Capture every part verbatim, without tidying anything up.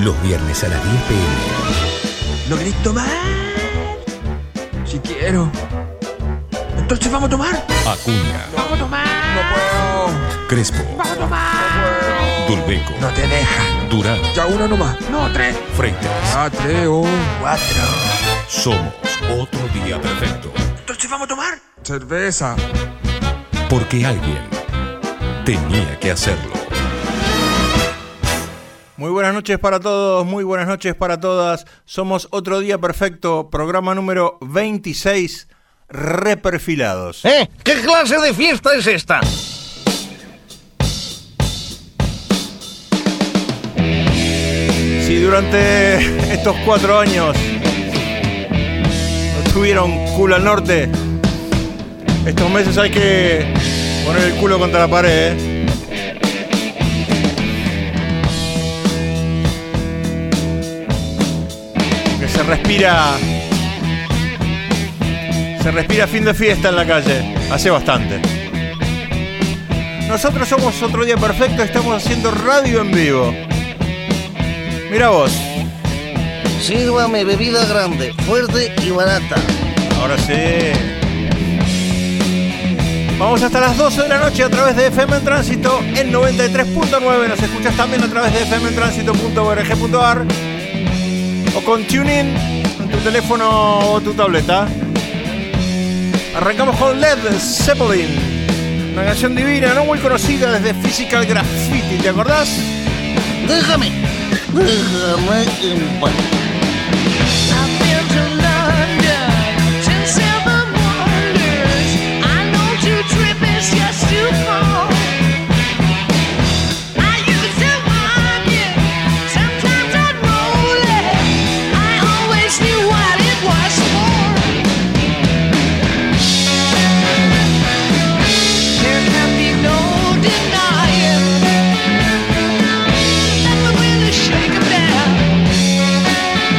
Los viernes a las diez pm. ¿No querés tomar? Si quiero. Entonces vamos a tomar. Acuña. Vamos a tomar. No puedo. Crespo. Vamos a tomar. No puedo. Dulbeco. No te dejan. Durán. Ya una nomás. No, tres. Freitas. Ah, tres o cuatro. Somos otro día perfecto. Entonces vamos a tomar. Cerveza. Porque alguien tenía que hacerlo. Muy buenas noches para todos, muy buenas noches para todas. Somos Otro Día Perfecto, programa número veintiséis, reperfilados. ¿Eh? ¿Qué clase de fiesta es esta? Si durante estos cuatro años no tuvieron culo al norte, estos meses hay que poner el culo contra la pared, ¿eh? Se respira Se respira fin de fiesta en la calle. Hace bastante. Nosotros somos Otro Día Perfecto. Estamos haciendo radio en vivo. Mira vos. Sírvame bebida grande, fuerte y barata. Ahora sí. Vamos hasta las doce de la noche a través de F M en Tránsito en noventa y tres punto nueve. Nos escuchas también a través de f m en tránsito punto org punto a r o con TuneIn en tu teléfono o tu tableta. Arrancamos con Led Zeppelin, una canción divina, no muy conocida desde Physical Graffiti, ¿te acordás? Déjame, déjame en paz. Shake 'em down.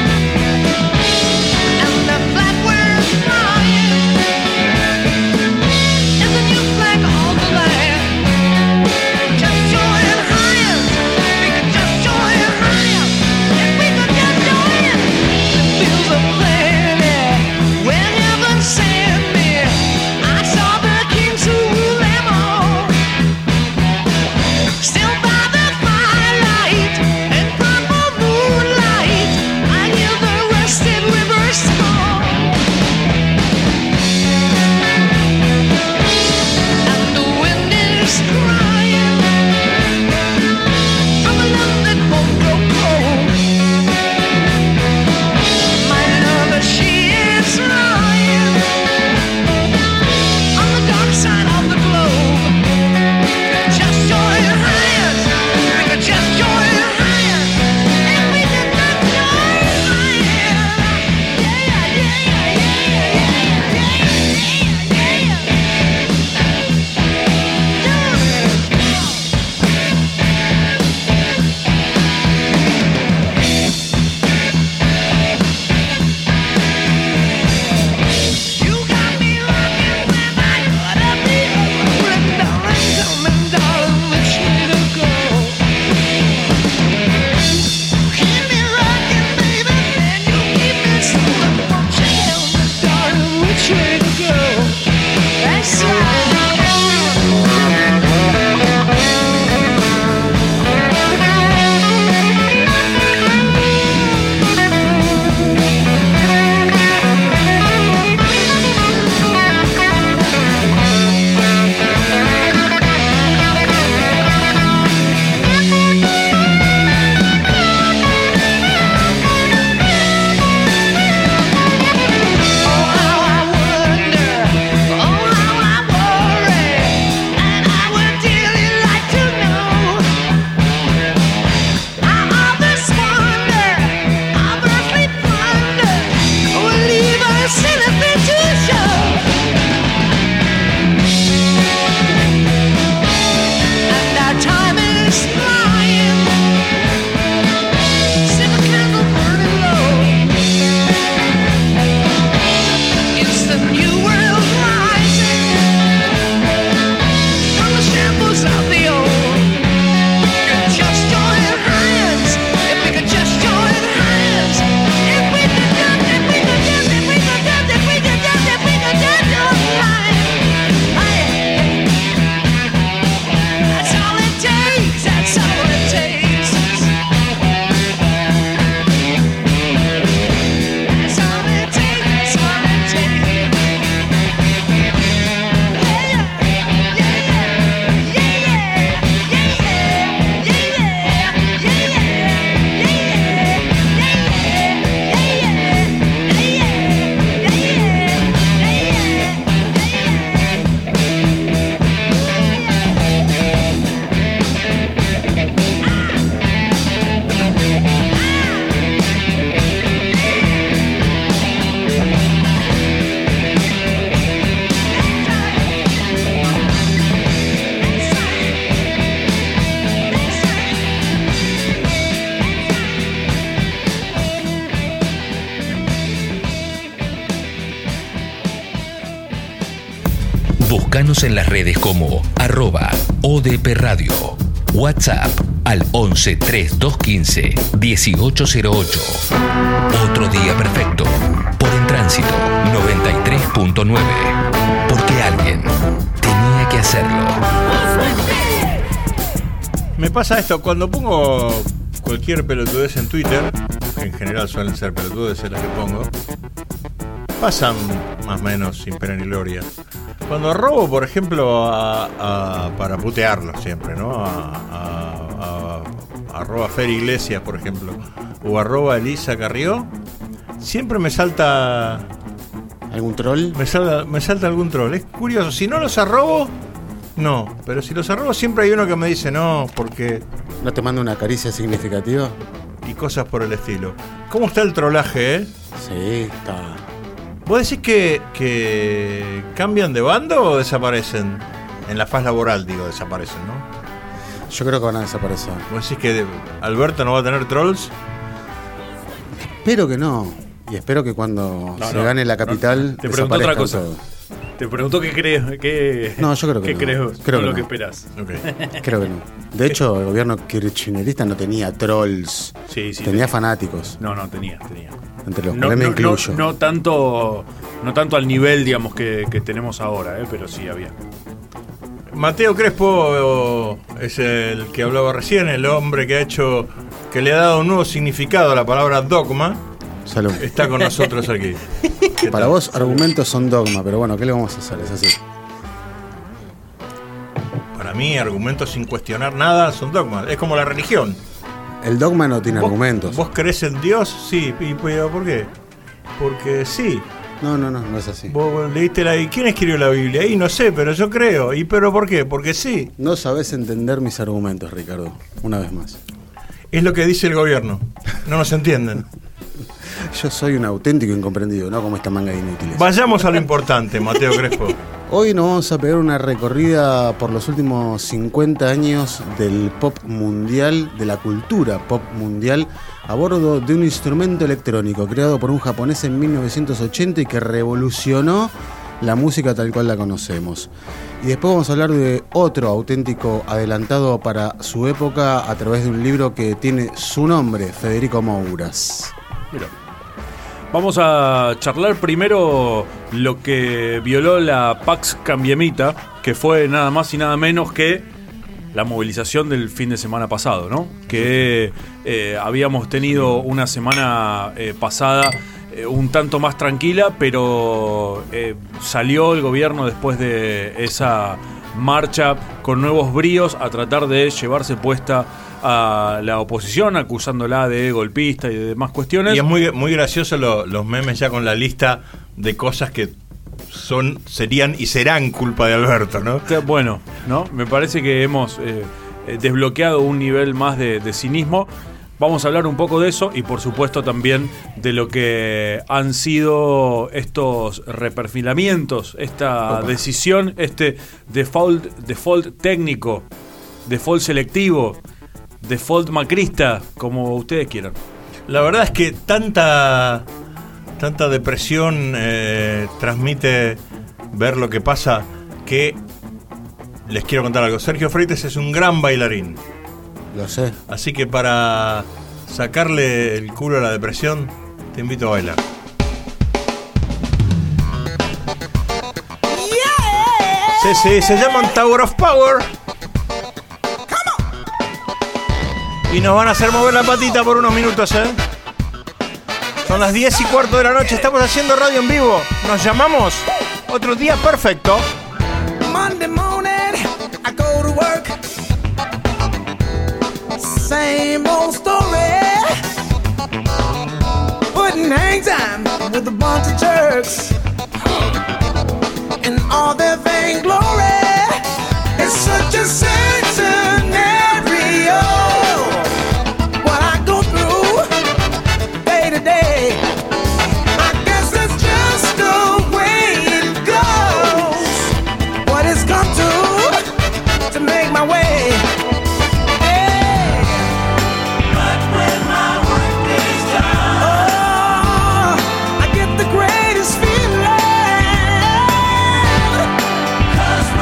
Búscanos en las redes como arroba O D P Radio. WhatsApp al once treinta y dos quince dieciocho cero ocho. Otro día perfecto. Por En Tránsito noventa y tres punto nueve. Porque alguien tenía que hacerlo. Me pasa esto, cuando pongo cualquier pelotudez en Twitter, que en general suelen ser pelotudeces las que pongo, pasan más o menos sin pena ni gloria. Cuando robo, por ejemplo, a, a, para putearlo siempre, ¿no? A, a, a, a arroba Fer Iglesias, por ejemplo, o arroba Elisa Carrió, siempre me salta... ¿Algún troll? Me salta, me salta algún troll. Es curioso, si no los arrobo, no. Pero si los arrobo siempre hay uno que me dice no, porque... ¿No te manda una caricia significativa? Y cosas por el estilo. ¿Cómo está el trolaje, eh? Sí, está... ¿Vos decís que, que cambian de bando o desaparecen? En la faz laboral, digo, desaparecen, ¿no? Yo creo que van a desaparecer. ¿Vos decís que Alberto no va a tener trolls? Espero que no. Y espero que cuando No, se no, gane la capital no. Te pregunto otra cosa. todo. Te pregunto qué crees, qué, No, yo creo que qué no. crees, Creo no que lo que no. esperás. Okay. Creo que no. De hecho, el gobierno kirchnerista no tenía trolls. Sí, sí, tenía sí. fanáticos. No, no, tenía, tenía. Entre los No, cuales me no, incluyo. no, no tanto, no tanto al nivel, digamos, que, que tenemos ahora, ¿eh? Pero sí había. Mateo Crespo es el que hablaba recién, el hombre que ha hecho, que le ha dado un nuevo significado a la palabra dogma. Salud. Está con nosotros aquí. Para vos, argumentos son dogma, pero bueno, ¿qué le vamos a hacer? Es así. Para mí, argumentos sin cuestionar nada son dogmas. Es como la religión. El dogma no tiene ¿Vos, argumentos. ¿Vos crees en Dios? Sí. ¿Y pero por qué? Porque sí. No, no, no, no es así. Vos leíste la... ¿Quién escribió la Biblia? Y no sé, pero yo creo. ¿Y pero por qué? Porque sí. No sabés entender mis argumentos, Ricardo. Una vez más. Es lo que dice el gobierno. No nos entienden. Yo soy un auténtico incomprendido, no como esta manga de inútiles. Vayamos a lo importante, Mateo Crespo. Hoy nos vamos a pegar una recorrida por los últimos cincuenta años del pop mundial, de la cultura pop mundial, a bordo de un instrumento electrónico creado por un japonés en mil novecientos ochenta y que revolucionó la música tal cual la conocemos. Y después vamos a hablar de otro auténtico adelantado para su época a través de un libro que tiene su nombre, Federico Mouras. Mira. Vamos a charlar primero lo que violó la Pax Cambiemita, que fue nada más y nada menos que la movilización del fin de semana pasado, ¿no? Que eh, habíamos tenido una semana eh, pasada eh, un tanto más tranquila, pero eh, salió el gobierno después de esa marcha con nuevos bríos a tratar de llevarse puesta a la oposición, acusándola de golpista y de demás cuestiones. Y es muy, muy gracioso lo, los memes ya con la lista de cosas que son, serían y serán culpa de Alberto, ¿no? Bueno, ¿no? Me parece que hemos eh, desbloqueado un nivel más de, de cinismo. Vamos a hablar un poco de eso y por supuesto también de lo que han sido estos reperfilamientos, esta Opa. decisión, este default, default técnico, default selectivo, default macrista, como ustedes quieran. La verdad es que tanta tanta depresión eh, transmite ver lo que pasa, que les quiero contar algo. Sergio Freites es un gran bailarín. Lo sé. Así que para sacarle el culo a la depresión, te invito a bailar. Yeah. Sí, sí, se llaman Tower of Power. Y nos van a hacer mover la patita por unos minutos, ¿eh? Son las diez y cuarto de la noche, estamos haciendo radio en vivo. Nos llamamos Otro Día Perfecto. Monday morning, I go to work. Same old story. Putting hang time with a bunch of jerks. And all their vainglory. It's such a sad scenario. What I go through day to day. I guess that's just the way it goes. What it's come to to make my way. Hey. But when my work is done, oh, I get the greatest feeling. 'Cause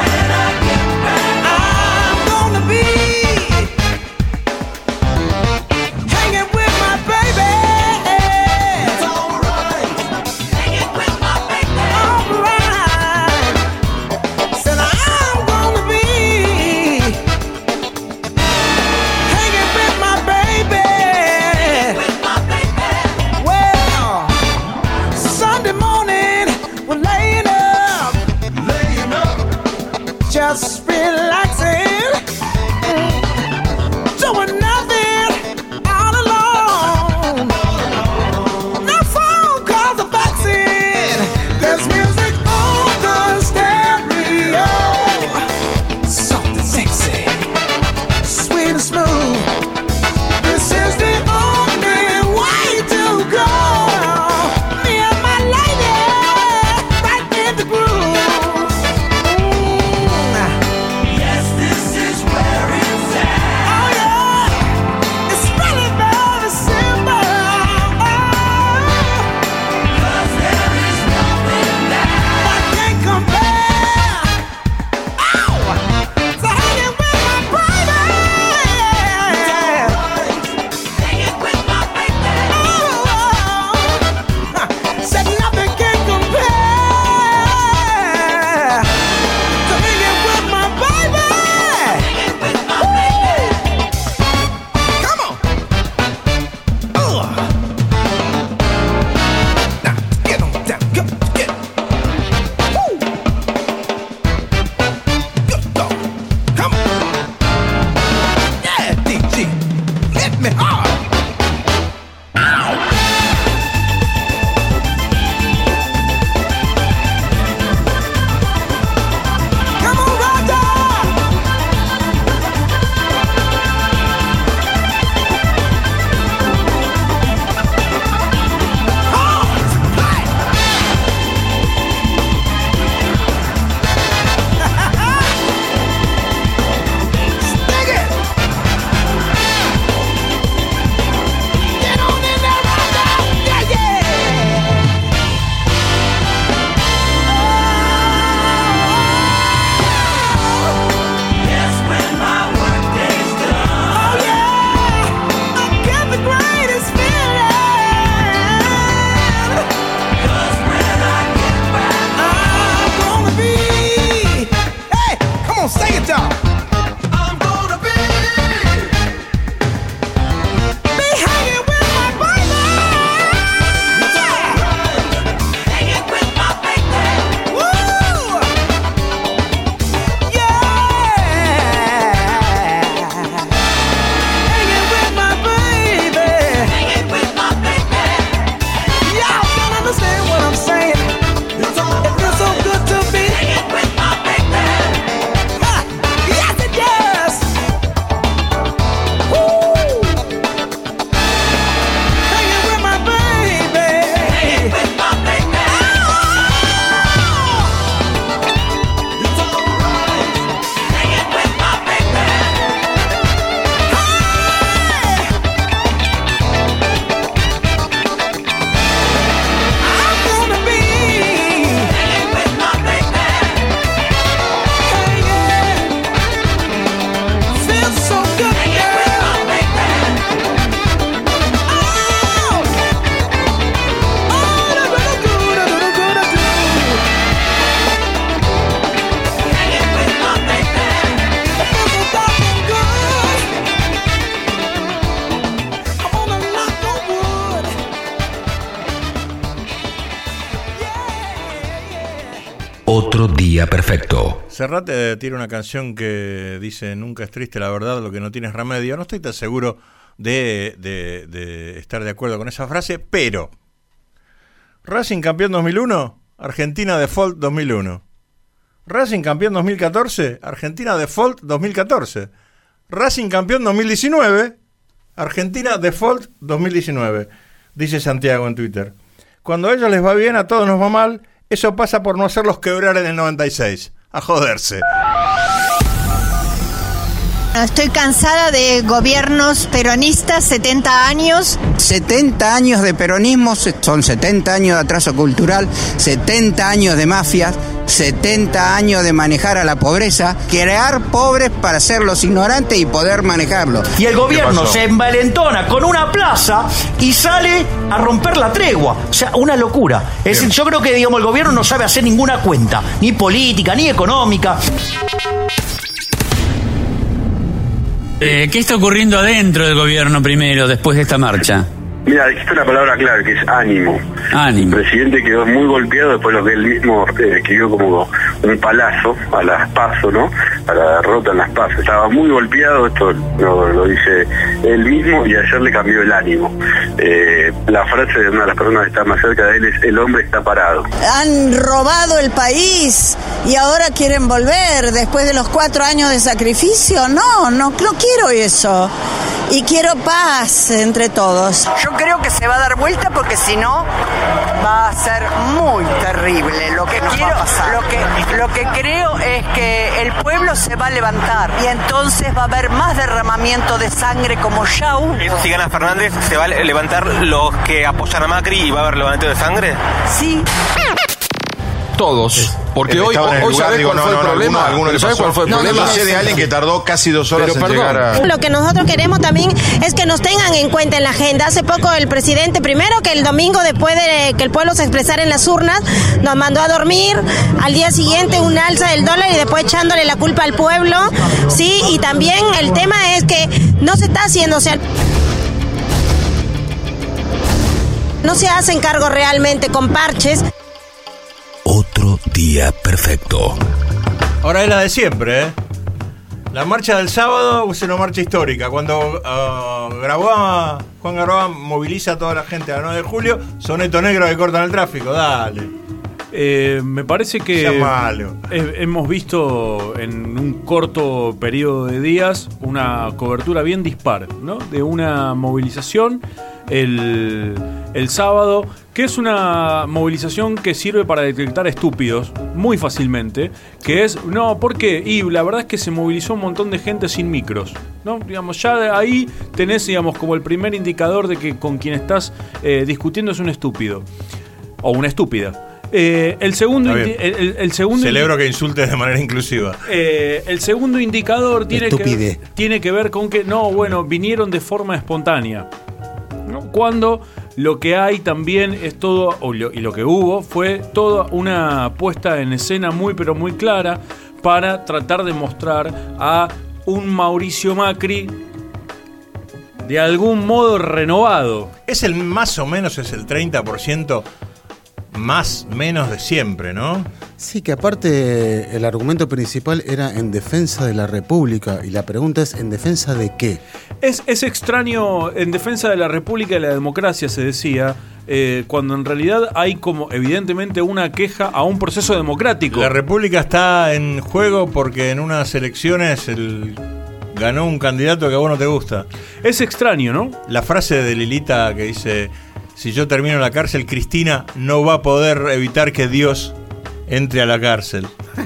Otro día perfecto. Serrat eh, tiene una canción que dice: nunca es triste la verdad, lo que no tiene es remedio. No estoy tan seguro de, de, de estar de acuerdo con esa frase, pero Racing campeón dos mil uno, Argentina default dos mil uno. Racing campeón dos mil catorce, Argentina default dos mil catorce. Racing campeón dos mil diecinueve, Argentina default dos mil diecinueve. Dice Santiago en Twitter: cuando a ellos les va bien, a todos nos va mal. Eso pasa por no hacerlos quebrar en el noventa y seis. A joderse. Estoy cansada de gobiernos peronistas, setenta años. setenta años de peronismo, son setenta años de atraso cultural, setenta años de mafias, setenta años de manejar a la pobreza, crear pobres para hacerlos ignorantes y poder manejarlos. Y el gobierno se envalentona con una plaza y sale a romper la tregua. O sea, una locura. Es Bien. decir, yo creo que, digamos, el gobierno no sabe hacer ninguna cuenta, ni política, ni económica. Eh, ¿Qué está ocurriendo adentro del gobierno primero, después de esta marcha? Mira, dijiste una palabra clave, que es ánimo. Ánimo. El presidente quedó muy golpeado después de lo que él mismo eh, escribió como un palazo a las PASO, ¿no? A la derrota en las PASO. Estaba muy golpeado, esto lo, lo dice él mismo, y ayer le cambió el ánimo. Eh, la frase de una de las personas que está más cerca de él es: el hombre está parado. Han robado el país y ahora quieren volver después de los cuatro años de sacrificio. No, no, no quiero eso. Y quiero paz entre todos. Yo creo que se va a dar vuelta, porque si no va a ser muy terrible lo que nos quiero, va a pasar. Lo que, lo que creo es que el pueblo se va a levantar y entonces va a haber más derramamiento de sangre como ya hubo. Si gana Fernández, ¿se va a levantar los que apoyan a Macri y va a haber levantamiento de sangre? Sí. Todos, porque hoy, hoy ¿sabés cuál fue el problema? ¿Sabés cuál fue el problema? Yo sé de alguien que tardó casi dos horas en llegar a... Lo que nosotros queremos también es que nos tengan en cuenta en la agenda. Hace poco el presidente, primero que el domingo, después de que el pueblo se expresara en las urnas, nos mandó a dormir. Al día siguiente un alza del dólar y después echándole la culpa al pueblo. Sí, y también el tema es que no se está haciendo, o sea, no se hacen cargo realmente con parches. Otro día perfecto. Ahora es la de siempre, ¿eh? La marcha del sábado es una marcha histórica. Cuando uh, Grabois, Juan Grabois moviliza a toda la gente a nueve de julio, soneto negro que cortan el tráfico. Dale. Eh, me parece que sea malo. he, hemos visto en un corto periodo de días una cobertura bien dispar, ¿no? De una movilización el, el sábado, que es una movilización que sirve para detectar estúpidos muy fácilmente, que es, no, ¿por qué? Y la verdad es que se movilizó un montón de gente sin micros, ¿no? Digamos, ya de ahí tenés, digamos, como el primer indicador de que con quien estás eh, discutiendo es un estúpido o una estúpida. Eh, el segundo indi- el, el, el segundo celebro indi- que insultes de manera inclusiva. Eh, el segundo indicador tiene que, tiene que ver con que no, bueno, vinieron de forma espontánea, ¿no? Cuando lo que hay también es todo, o lo, y lo que hubo fue toda una puesta en escena muy pero muy clara para tratar de mostrar a un Mauricio Macri de algún modo renovado. Es el más o menos, es el treinta por ciento más menos de siempre, ¿no? Sí, que aparte el argumento principal era en defensa de la República, y la pregunta es, ¿en defensa de qué? Es, es extraño, en defensa de la República y la democracia se decía, eh, cuando en realidad hay como evidentemente una queja a un proceso democrático. La República está en juego porque en unas elecciones el... ganó un candidato que a vos no te gusta. Es extraño, ¿no? La frase de Lilita que dice: si yo termino en la cárcel, Cristina no va a poder evitar que Dios entre a la cárcel.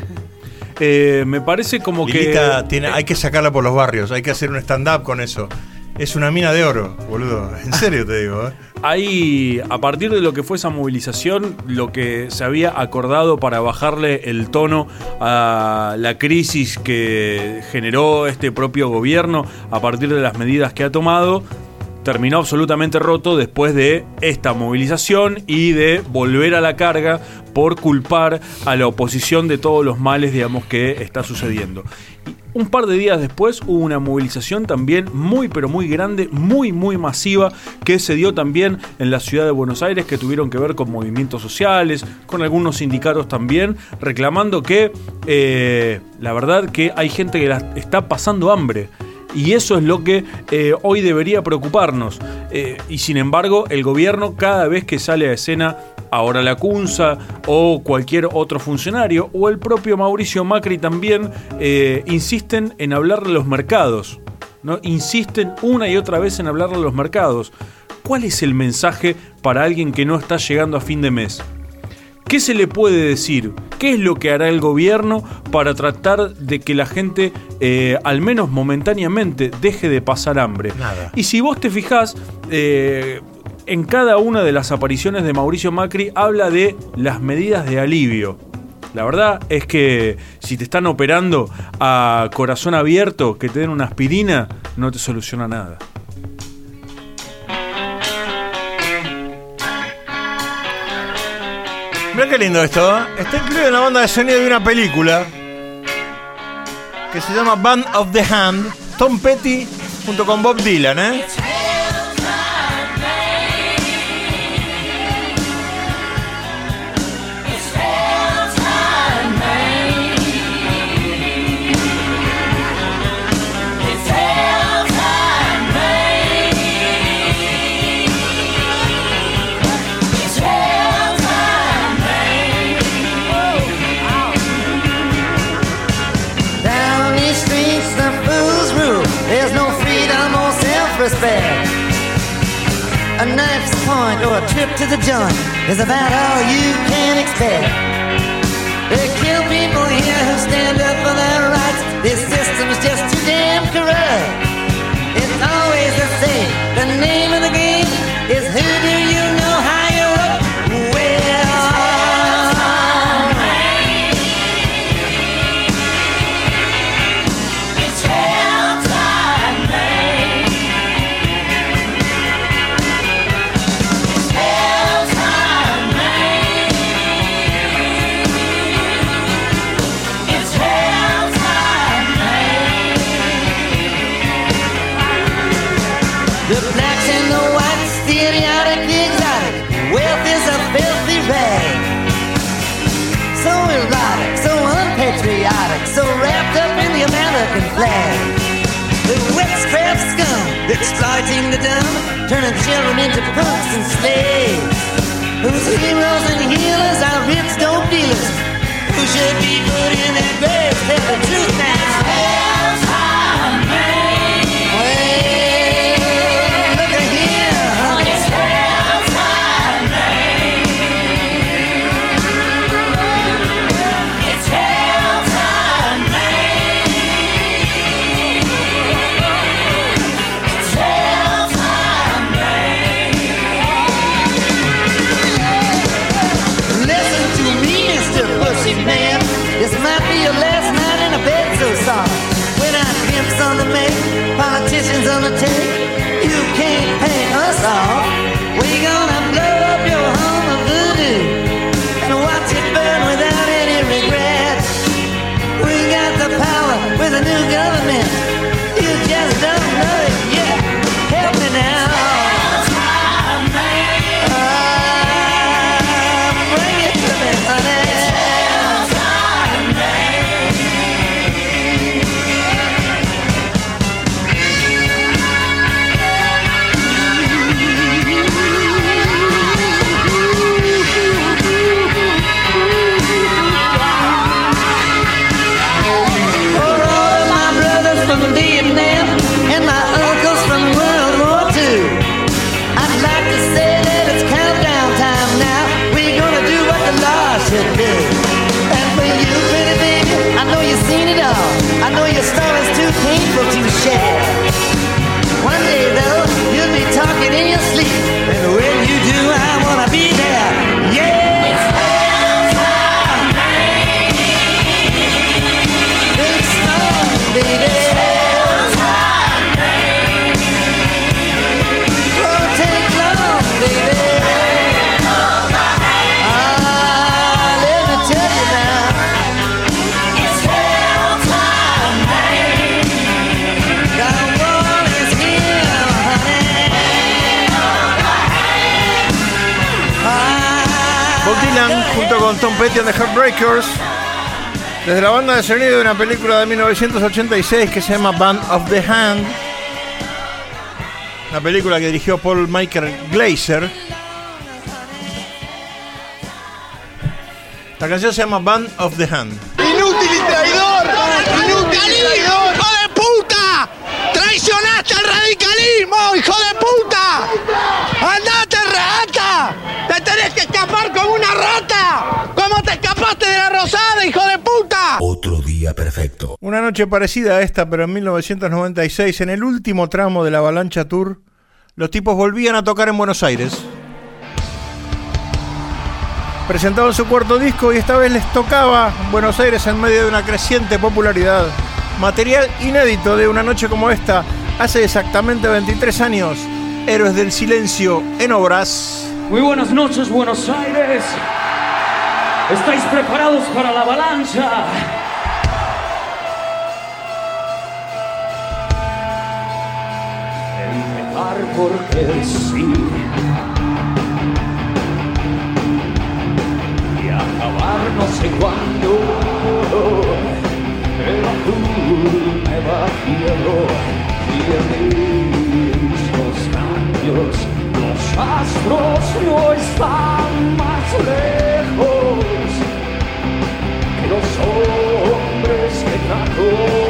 Eh, me parece como Lilita que... tiene, hay que sacarla por los barrios, hay que hacer un stand-up con eso. Es una mina de oro, boludo. En serio te digo, ¿eh? Ahí, a partir de lo que fue esa movilización, lo que se había acordado para bajarle el tono a la crisis que generó este propio gobierno a partir de las medidas que ha tomado, terminó absolutamente roto después de esta movilización y de volver a la carga por culpar a la oposición de todos los males, digamos, que está sucediendo. Un par de días después hubo una movilización también muy pero muy grande, muy muy masiva, que se dio también en la ciudad de Buenos Aires, que tuvieron que ver con movimientos sociales, con algunos sindicatos también, reclamando que eh, la verdad que hay gente que la está pasando hambre. Y eso es lo que eh, hoy debería preocuparnos. Eh, y sin embargo, el gobierno cada vez que sale a escena, ahora la Cunza o cualquier otro funcionario, o el propio Mauricio Macri también, eh, insisten en hablarle a los mercados, ¿no? Insisten una y otra vez en hablarle a los mercados. ¿Cuál es el mensaje para alguien que no está llegando a fin de mes? ¿Qué se le puede decir? ¿Qué es lo que hará el gobierno para tratar de que la gente, eh, al menos momentáneamente, deje de pasar hambre? Nada. Y si vos te fijás, eh, en cada una de las apariciones de Mauricio Macri habla de las medidas de alivio. La verdad es que si te están operando a corazón abierto, que te den una aspirina, no te soluciona nada. Mirá qué lindo esto, ¿eh? Está incluido en la banda de sonido de una película que se llama Band of the Hand, Tom Petty junto con Bob Dylan, ¿eh? There's no freedom or self-respect. A knife's point or a trip to the joint is about all you can expect. They kill people here who stand up for their rights. This system's just too damn corrupt. It's always the same. The name of the game is who do you know higher up? The blacks and the whites, the idiotic, the exotic. Wealth is a filthy rag. So erotic, so unpatriotic, so wrapped up in the American flag. The witchcraft scum, exploiting the dumb, turning children into punks and slaves. Whose heroes and healers are rich dope dealers, who should be put in their graves. Tell the truth now. Hell's high man. This might be your last night in a bed so soft. Dylan junto con Tom Petty and the Heartbreakers desde la banda de sonido de una película de mil novecientos ochenta y seis que se llama Band of the Hand, una película que dirigió Paul Michael Glaser. La canción se llama Band of the Hand. ¡Inútil y traidor! ¡Inútil y traidor! ¡Hijo de puta! ¡Traicionaste al radicalismo, hijo de puta! ¡Andate, rata! ¡Te tenés que escapar como una rata! ¿Cómo te escapaste de la Rosada, hijo de puta? Otro día perfecto. Una noche parecida a esta, pero en mil novecientos noventa y seis, en el último tramo de la Avalancha Tour, los tipos volvían a tocar en Buenos Aires. Presentaban su cuarto disco y esta vez les tocaba Buenos Aires en medio de una creciente popularidad. Material inédito de una noche como esta, hace exactamente veintitrés años. Héroes del Silencio en Obras. Muy buenas noches, Buenos Aires. ¿Estáis preparados para la avalancha? Empezar porque sí. Y acabar no sé cuándo. El azul me va ciego y en los cambios los astros no están más lejos que los hombres que trato.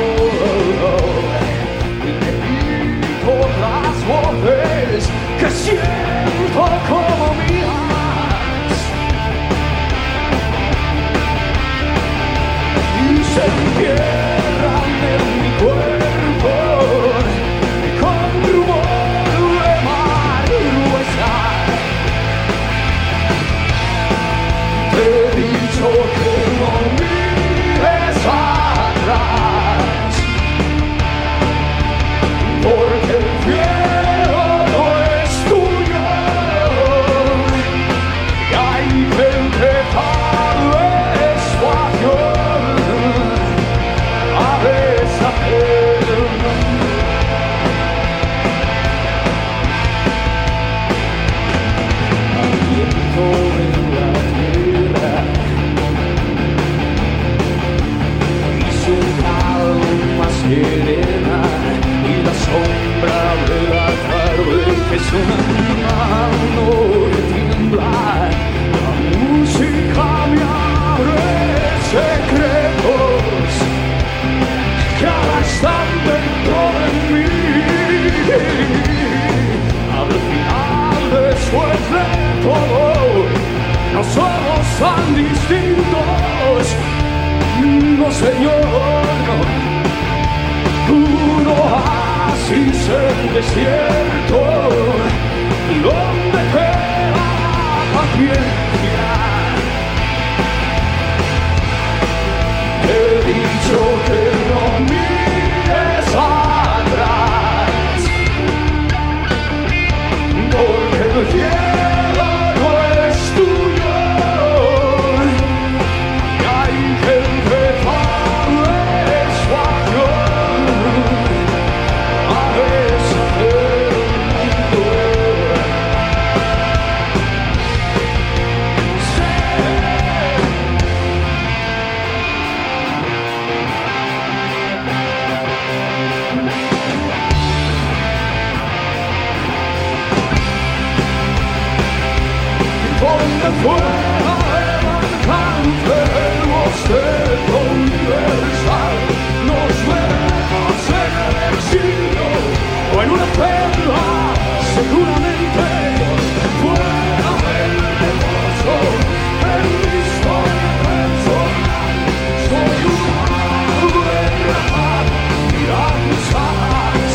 Y repito las voces que siento como mías y se entierran en mi cuerpo con rumor de mar gruesa. Te he dicho que no mires atrás, porque el cielo no es tuyo y hay que empezar despacio a deshacer. Aliento en la tierra y su calma serena y la sombra de la tarde que es una mano que tiembla. La música me abre secretos que ahora están dentro de mí. Al final, después de todo, no somos tan distintos. No, señor, no. Un oasis en desierto, donde queda paciencia. He dicho que no mires atrás, porque el cielo no es tuyo y hay que empezar despacio a deshacer el mundo. Donde fuera el alcance del boceto universal, nos veremos en el exilio o en una celda, seguramente fuera del negocio, en mi historia personal. Soy un ave de mar, mirar mis alas.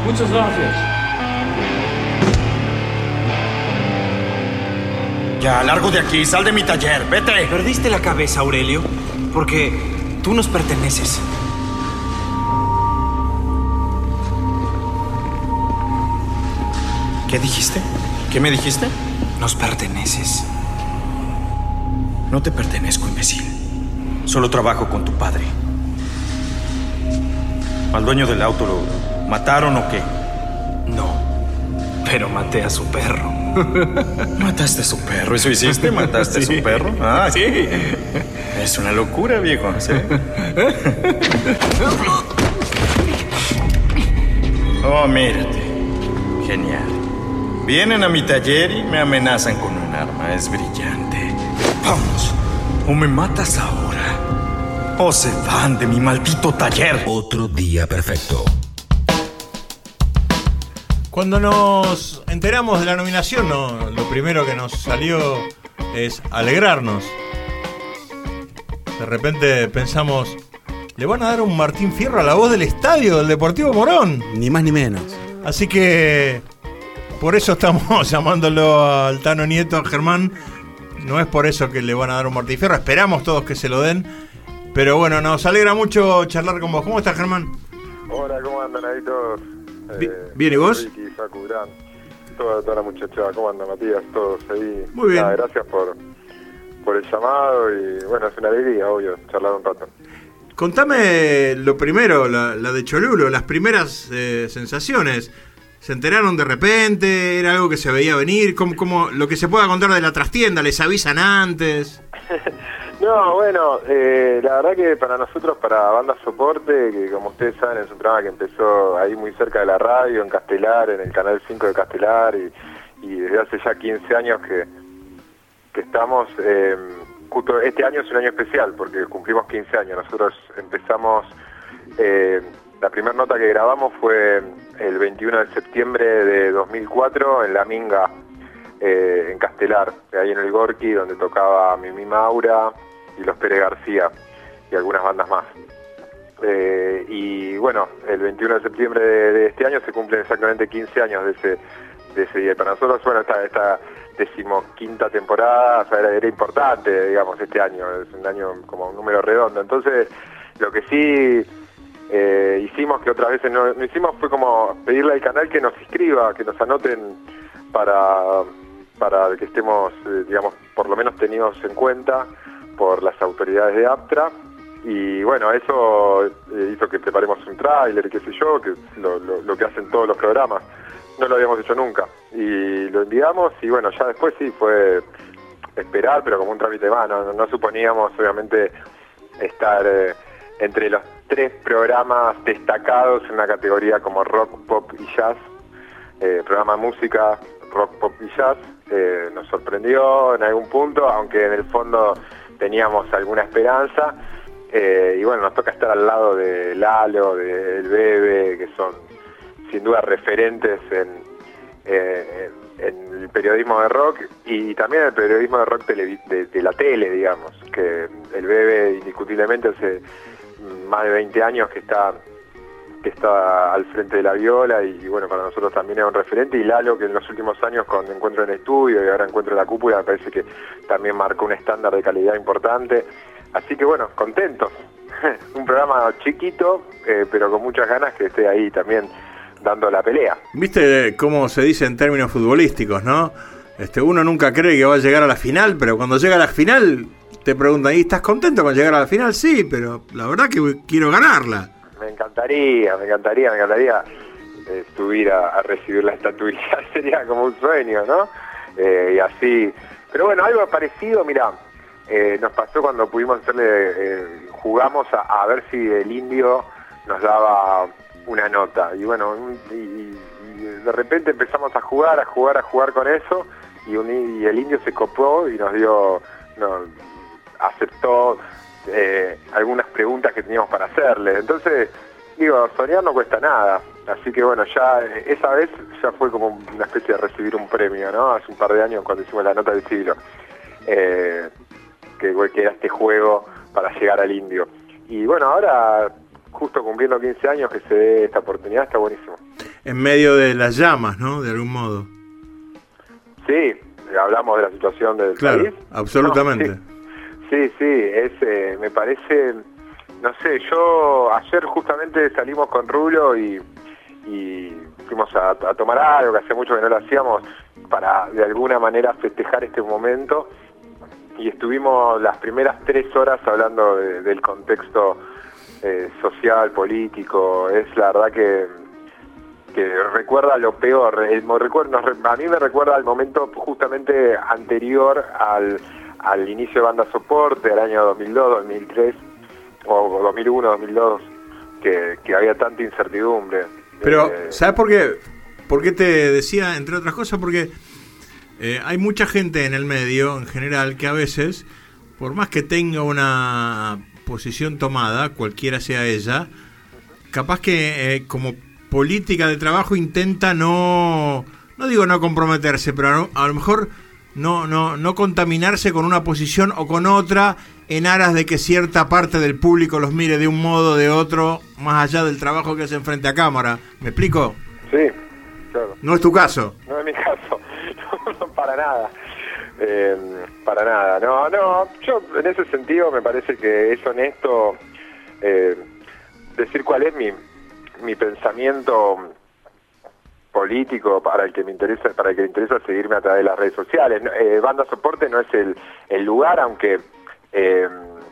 Muchas gracias. Ya, largo de aquí, sal de mi taller, vete. Perdiste la cabeza, Aurelio, porque tú nos perteneces. ¿Qué dijiste? ¿Qué me dijiste? Nos perteneces. No te pertenezco, imbécil. Solo trabajo con tu padre. ¿Al dueño del auto lo mataron o qué? No, pero maté a su perro. ¿Mataste a su perro? ¿Eso hiciste? ¿Mataste Sí. a su perro? Ah, Sí. Es una locura, viejo. ¿Sí? Oh, mírate. Genial. Vienen a mi taller y me amenazan con un arma. Es brillante. Vamos. O me matas ahora, o se van de mi maldito taller. Otro día perfecto. Cuando nos enteramos de la nominación, no, lo primero que nos salió es alegrarnos. De repente pensamos, le van a dar un Martín Fierro a la voz del estadio del Deportivo Morón. Ni más ni menos. Así que por eso estamos llamándolo al Tano Nieto, a Germán. No es por eso que le van a dar un Martín Fierro. Esperamos todos que se lo den. Pero bueno, nos alegra mucho charlar con vos. ¿Cómo estás, Germán? Hola, ¿cómo andan ahí todos? Bien, bien, ¿y vos? Ricky, Facu, Gran, toda, toda la muchachada. ¿Cómo andan, Matías? Todos ahí. Muy bien. Nada, gracias por, por el llamado y bueno, es una alegría, obvio, charlar un rato. Contame lo primero, la, la de Cholulo, las primeras eh, sensaciones. ¿Se enteraron de repente? ¿Era algo que se veía venir? ¿Cómo, cómo, lo que se pueda contar de la trastienda? ¿Les avisan antes? No, bueno, eh, la verdad que para nosotros, para Banda Soporte, que como ustedes saben es un programa que empezó ahí muy cerca de la radio, en Castelar, en el Canal cinco de Castelar, y, y desde hace ya quince años que, que estamos, eh, justo este año es un año especial, porque cumplimos quince años. Nosotros empezamos, eh, la primera nota que grabamos fue el veintiuno de septiembre de dos mil cuatro en La Minga, eh, en Castelar, ahí en el Gorki, donde tocaba Mimi Maura y los Pérez García y algunas bandas más. Eh, y bueno, el veintiuno de septiembre de, de este año se cumplen exactamente quince años de ese, de ese día. Para nosotros, bueno, esta, esta decimoquinta temporada, o sea, era, era importante, digamos, este año, es un año como un número redondo. Entonces, lo que sí eh, hicimos, que otras veces no, no hicimos, fue como pedirle al canal que nos inscriba, que nos anoten para, para que estemos, eh, digamos, por lo menos tenidos en cuenta por las autoridades de APTRA. Y bueno, eso eh, hizo que preparemos un tráiler, qué sé yo, que lo, lo, lo que hacen todos los programas. No lo habíamos hecho nunca. Y lo enviamos y bueno, ya después sí fue esperar, pero como un trámite más. No, no suponíamos, obviamente, estar eh, entre los tres programas destacados en una categoría como rock, pop y jazz. Eh, programa de música, rock, pop y jazz. Eh, nos sorprendió en algún punto, aunque en el fondo teníamos alguna esperanza. Eh, y bueno, nos toca estar al lado de Lalo, de El Bebe, que son sin duda referentes en, eh, en el periodismo de rock y también el periodismo de rock televi- de, de la tele, digamos, que El Bebe indiscutiblemente hace más de veinte años que está que está al frente de la viola y, y bueno, para nosotros también es un referente, y Lalo, que en los últimos años con Encuentro en Estudio y ahora Encuentro en la Cúpula, me parece que también marcó un estándar de calidad importante. Así que bueno, contentos. Un programa chiquito, eh, pero con muchas ganas que esté ahí también dando la pelea. ¿Viste cómo se dice en términos futbolísticos, no? Este, uno nunca cree que va a llegar a la final, pero cuando llega a la final te preguntan, ¿y estás contento con llegar a la final? Sí, pero la verdad que quiero ganarla. Me encantaría, me encantaría, me encantaría eh, subir a, a recibir la estatuilla. Sería como un sueño, ¿no? Eh, y así. Pero bueno, algo parecido, mirá, eh, nos pasó cuando pudimos hacerle, eh, jugamos a, a ver si el Indio nos daba una nota. Y bueno, y, y de repente empezamos a jugar, a jugar, a jugar con eso, y, un, y el Indio se copó y nos dio, no, aceptó eh, algunas preguntas que teníamos para hacerle. Entonces, digo, soñar no cuesta nada. Así que bueno, ya esa vez ya fue como una especie de recibir un premio, ¿no? Hace un par de años cuando hicimos la nota del siglo. Eh, que, que era este juego para llegar al Indio. Y bueno, ahora, justo cumpliendo quince años que se dé esta oportunidad, está buenísimo. en medio de las llamas, ¿no? De algún modo. Sí, hablamos de la situación del claro, país. Absolutamente. No, sí, sí, sí, es, eh, me parece, no sé, yo ayer justamente salimos con Rulo y, y fuimos a, a tomar algo, que hace mucho que no lo hacíamos, para de alguna manera festejar este momento, y estuvimos las primeras tres horas hablando de, del contexto eh, social, político. Es la verdad que, que recuerda lo peor, el, recuerda, a mí me recuerda al momento justamente anterior al, al inicio de Banda Soporte, del año dos mil dos, dos mil tres, o dos mil uno, dos mil dos, que, que había tanta incertidumbre. Pero, eh, ¿sabes por qué? ¿Por qué te decía, entre otras cosas? Porque eh, hay mucha gente en el medio, en general, que a veces, por más que tenga una posición tomada, cualquiera sea ella, capaz que eh, como política de trabajo intenta no, no digo no comprometerse, pero a lo, a lo mejor no, no, no contaminarse con una posición o con otra en aras de que cierta parte del público los mire de un modo o de otro, más allá del trabajo que hacen frente a cámara. ¿Me explico? Sí, claro. No es tu caso. No es mi caso, no, no, para nada, eh, para nada. No, no, yo en ese sentido me parece que es honesto eh, decir cuál es mi, mi pensamiento político para el que me interesa, para el que me interesa seguirme a través de las redes sociales. Eh, Banda Soporte no es el, el lugar, aunque eh,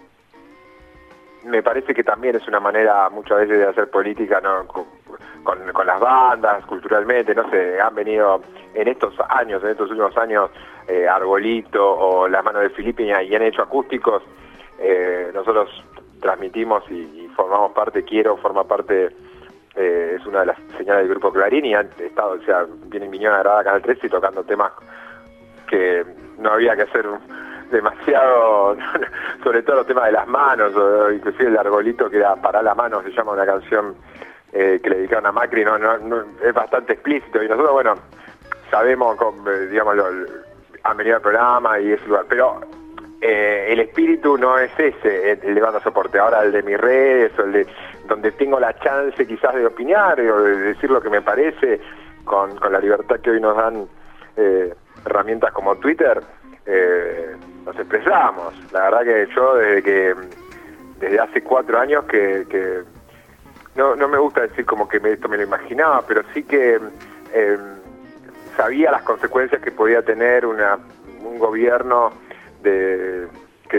me parece que también es una manera muchas veces de hacer política, ¿no? Con, con, con las bandas, culturalmente, no sé, han venido en estos años, en estos últimos años, eh, Arbolito o Las Manos de Filipiña, y han hecho acústicos. Eh, nosotros transmitimos y, y formamos parte, Quiero forma parte, eh, es una de las señales del Grupo Clarín, y han estado, o sea, viene Miñona grabada a Canal trece y tocando temas que no había que hacer demasiado, sobre todo los temas de las manos, o inclusive el Arbolito, que era Pará la mano, se llama, una canción eh, que le dedicaron a Macri, no, no, no, es bastante explícito, y nosotros, bueno, sabemos, con, eh, digamos, lo, han venido al programa y ese lugar, pero eh, el espíritu no es ese, el de Banda Soporte. Ahora el de mis redes, o el de donde tengo la chance quizás de opinar o de decir lo que me parece, con, con la libertad que hoy nos dan eh, herramientas como Twitter, eh, nos expresamos. La verdad que yo desde que desde hace cuatro años que, que no, no me gusta decir como que me, esto me lo imaginaba, pero sí que eh, sabía las consecuencias que podía tener una, un gobierno de que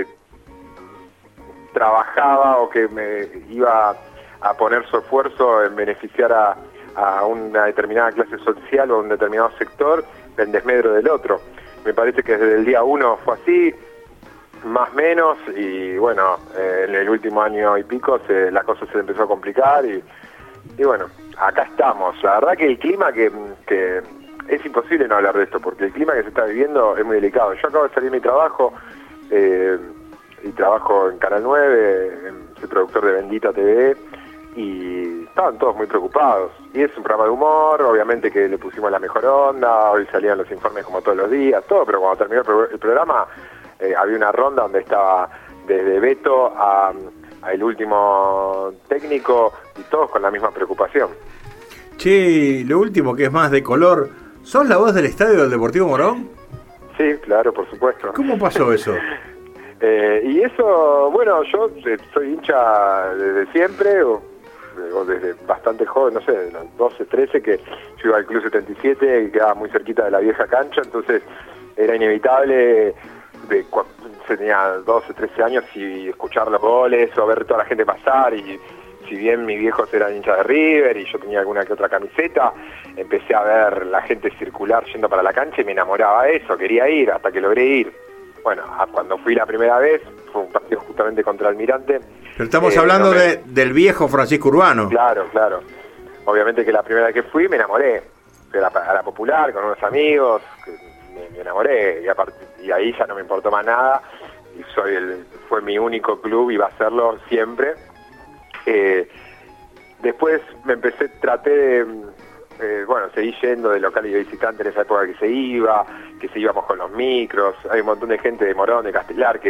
trabajaba o que me iba a poner su esfuerzo en beneficiar a, a una determinada clase social o a un determinado sector en desmedro del otro. Me parece que desde el día uno fue así, más o menos, y bueno, eh, en el último año y pico se, la cosa se empezó a complicar y, y bueno, acá estamos. La verdad que el clima que, que es imposible no hablar de esto, porque el clima que se está viviendo es muy delicado. Yo acabo de salir de mi trabajo eh, y trabajo en Canal nueve, soy productor de Bendita T V, y estaban todos muy preocupados. Y es un programa de humor, obviamente que le pusimos la mejor onda, hoy salían los informes como todos los días, todo, pero cuando terminó el, pro el programa eh, había una ronda donde estaba desde Beto a, a el último técnico, y todos con la misma preocupación. Che, lo último que es más de color, ¿sos la voz del estadio del Deportivo Morón? Sí, claro, por supuesto. ¿Cómo pasó eso? eh, y eso, bueno, yo soy hincha desde siempre, o, o desde bastante joven, no sé, de los doce, trece, que yo iba al Club setenta y siete, que quedaba muy cerquita de la vieja cancha, entonces era inevitable, de, cuando tenía doce, trece años, y escuchar los goles o ver toda la gente pasar. Y si bien mis viejos eran hinchas de River y yo tenía alguna que otra camiseta, empecé a ver la gente circular yendo para la cancha y me enamoraba de eso, quería ir hasta que logré ir. Bueno, cuando fui la primera vez, fue un partido justamente contra Almirante. Pero estamos eh, hablando no me... de, del viejo Francisco Urbano. Claro, claro. Obviamente que la primera vez que fui me enamoré. Fui a la, a la Popular con unos amigos, me, me enamoré, y, aparte, y ahí ya no me importó más nada, y soy el, fue mi único club y va a serlo siempre. Eh, después me empecé, traté de, eh, bueno, seguí yendo de local y de visitante en esa época que se iba, que se íbamos con los micros. Hay un montón de gente de Morón, de Castelar, que,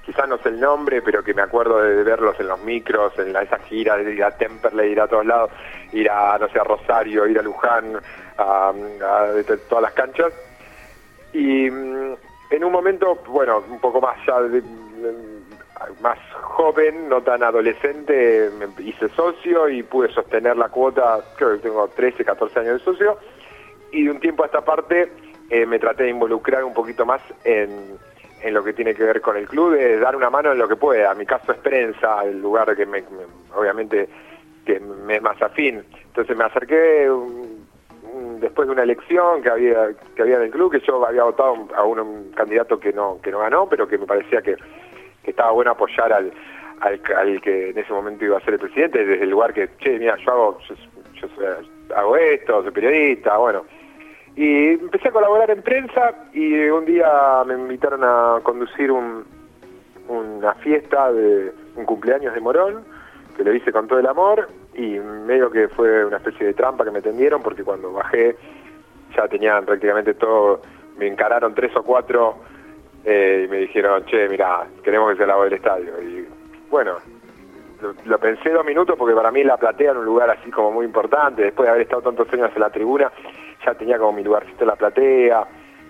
quizás no sé el nombre, pero que me acuerdo de verlos en los micros, en la, esas giras, de ir a Temperley, ir a todos lados, ir a, no sé, a Rosario, ir a Luján, a, a, de todas las canchas. Y mm, en un momento, bueno, un poco más ya de, de, más joven, no tan adolescente, me hice socio y pude sostener la cuota, creo que tengo trece, catorce años de socio, y de un tiempo a esta parte eh, me traté de involucrar un poquito más en, en lo que tiene que ver con el club, de dar una mano en lo que pueda. Mi caso es prensa, el lugar que me, me, obviamente que me es más afín. Entonces me acerqué un, un, después de una elección que había que había en el club, que yo había votado a un, un candidato que no que no ganó, pero que me parecía que que estaba bueno apoyar al, al, al que en ese momento iba a ser el presidente, desde el lugar que, che, mira, yo hago, yo, yo soy, hago esto, soy periodista, bueno. Y empecé a colaborar en prensa y un día me invitaron a conducir un, una fiesta de un cumpleaños de Morón, que lo hice con todo el amor, y medio que fue una especie de trampa que me tendieron, porque cuando bajé ya tenían prácticamente todo, me encararon tres o cuatro Eh, y me dijeron, che, mirá, queremos que se lave el estadio. Y bueno, lo, lo pensé dos minutos porque para mí la platea era un lugar así como muy importante. Después de haber estado tantos años en la tribuna, ya tenía como mi lugarcito en la platea.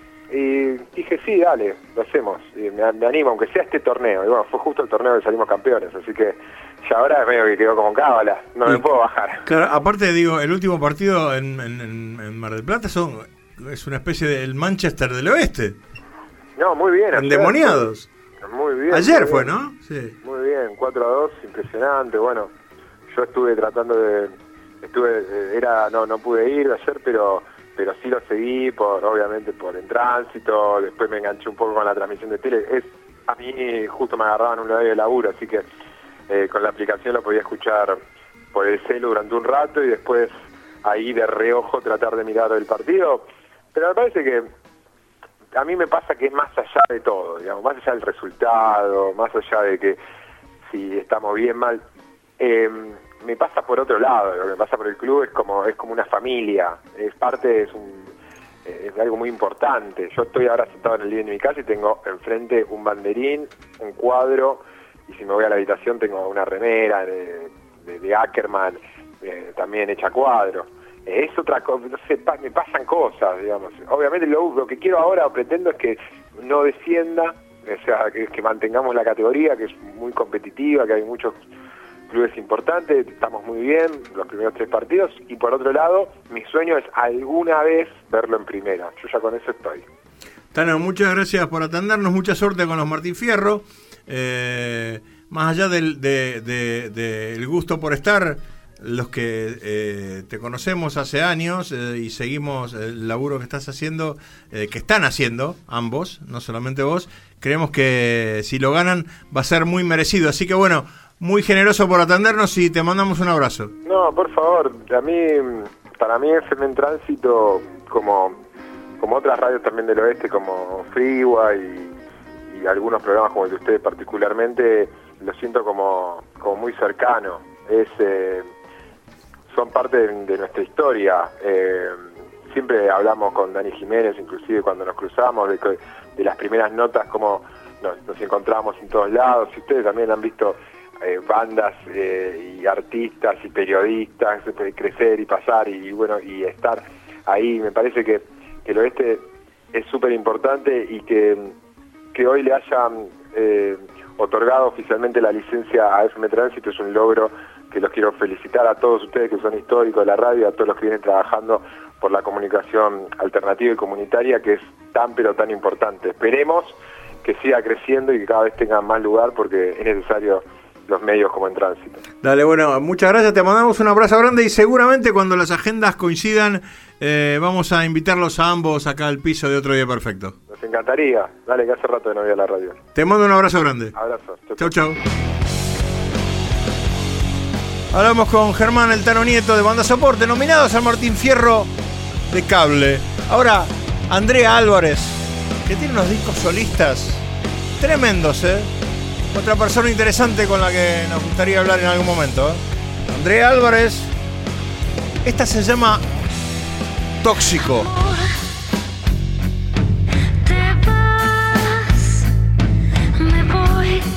Y dije, sí, dale, lo hacemos. Y me, me animo, aunque sea este torneo. Y bueno, fue justo el torneo que salimos campeones, así que ya ahora es medio que quedó como cábala. No me puedo bajar. Claro, aparte, digo, el último partido en, en, en Mar del Plata son, es una especie del Manchester del Oeste. No, muy bien. Endemoniados. Muy bien. Ayer muy fue, bien. ¿no? Sí. Muy bien, cuatro a dos, impresionante. Bueno, yo estuve tratando de... estuve Era no no pude ir ayer, pero pero sí lo seguí, por obviamente por el tránsito. Después me enganché un poco con la transmisión de tele. Es A mí justo me agarraban un horario de laburo, así que eh, con la aplicación lo podía escuchar por el celu durante un rato y después ahí de reojo tratar de mirar el partido. Pero me parece que a mí me pasa que es más allá de todo, digamos, más allá del resultado, más allá de que si estamos bien, mal, eh, me pasa por otro lado. Lo que me pasa por el club es como es como una familia, es parte, es, un, es algo muy importante. Yo estoy ahora sentado en el living de mi casa y tengo enfrente un banderín, un cuadro, y si me voy a la habitación tengo una remera de, de, de Ackerman, eh, también hecha cuadro. Es otra cosa, no sé, pa, me pasan cosas, digamos. Obviamente lo, lo que quiero ahora, o pretendo, es que no descienda, o sea, que, que mantengamos la categoría, que es muy competitiva, que hay muchos clubes importantes, estamos muy bien los primeros tres partidos, y por otro lado, mi sueño es alguna vez verlo en primera. Yo ya con eso estoy. Tano, muchas gracias por atendernos, mucha suerte con los Martín Fierro. Eh, más allá del de, de, de, de gusto por estar, los que eh, te conocemos hace años eh, y seguimos el laburo que estás haciendo, eh, que están haciendo ambos, no solamente vos, creemos que si lo ganan va a ser muy merecido. Así que bueno, muy generoso por atendernos y te mandamos un abrazo. No, por favor, a mí, para mí F M en Tránsito, como, como otras radios también del oeste, como Freeway y, y algunos programas como el de ustedes particularmente, lo siento como, como muy cercano. Es... Eh, son parte de, de nuestra historia. Eh, siempre hablamos con Dani Jiménez, inclusive cuando nos cruzamos, de, de las primeras notas, como nos, nos encontramos en todos lados. Y ustedes también han visto eh, bandas eh, y artistas y periodistas crecer y pasar y bueno y estar ahí. Me parece que, que el oeste es súper importante y que, que hoy le hayan eh, otorgado oficialmente la licencia a F M Tránsito es un logro que los quiero felicitar a todos ustedes que son históricos de la radio, a todos los que vienen trabajando por la comunicación alternativa y comunitaria, que es tan pero tan importante. Esperemos que siga creciendo y que cada vez tenga más lugar, porque es necesario los medios como en Tránsito. Dale, bueno, muchas gracias, te mandamos un abrazo grande y seguramente cuando las agendas coincidan eh, vamos a invitarlos a ambos acá al piso de Otro Día Perfecto. Nos encantaría, dale, que hace rato que no voy a la radio. Te mando un abrazo grande. Abrazo. Chau, chau. Hablamos con Germán El Tano Nieto de Banda Soporte, nominados al Martín Fierro de Cable. Ahora, Andrea Álvarez, que tiene unos discos solistas tremendos, ¿eh? Otra persona interesante con la que nos gustaría hablar en algún momento, ¿eh? Andrea Álvarez, esta se llama Tóxico. Te vas, me voy.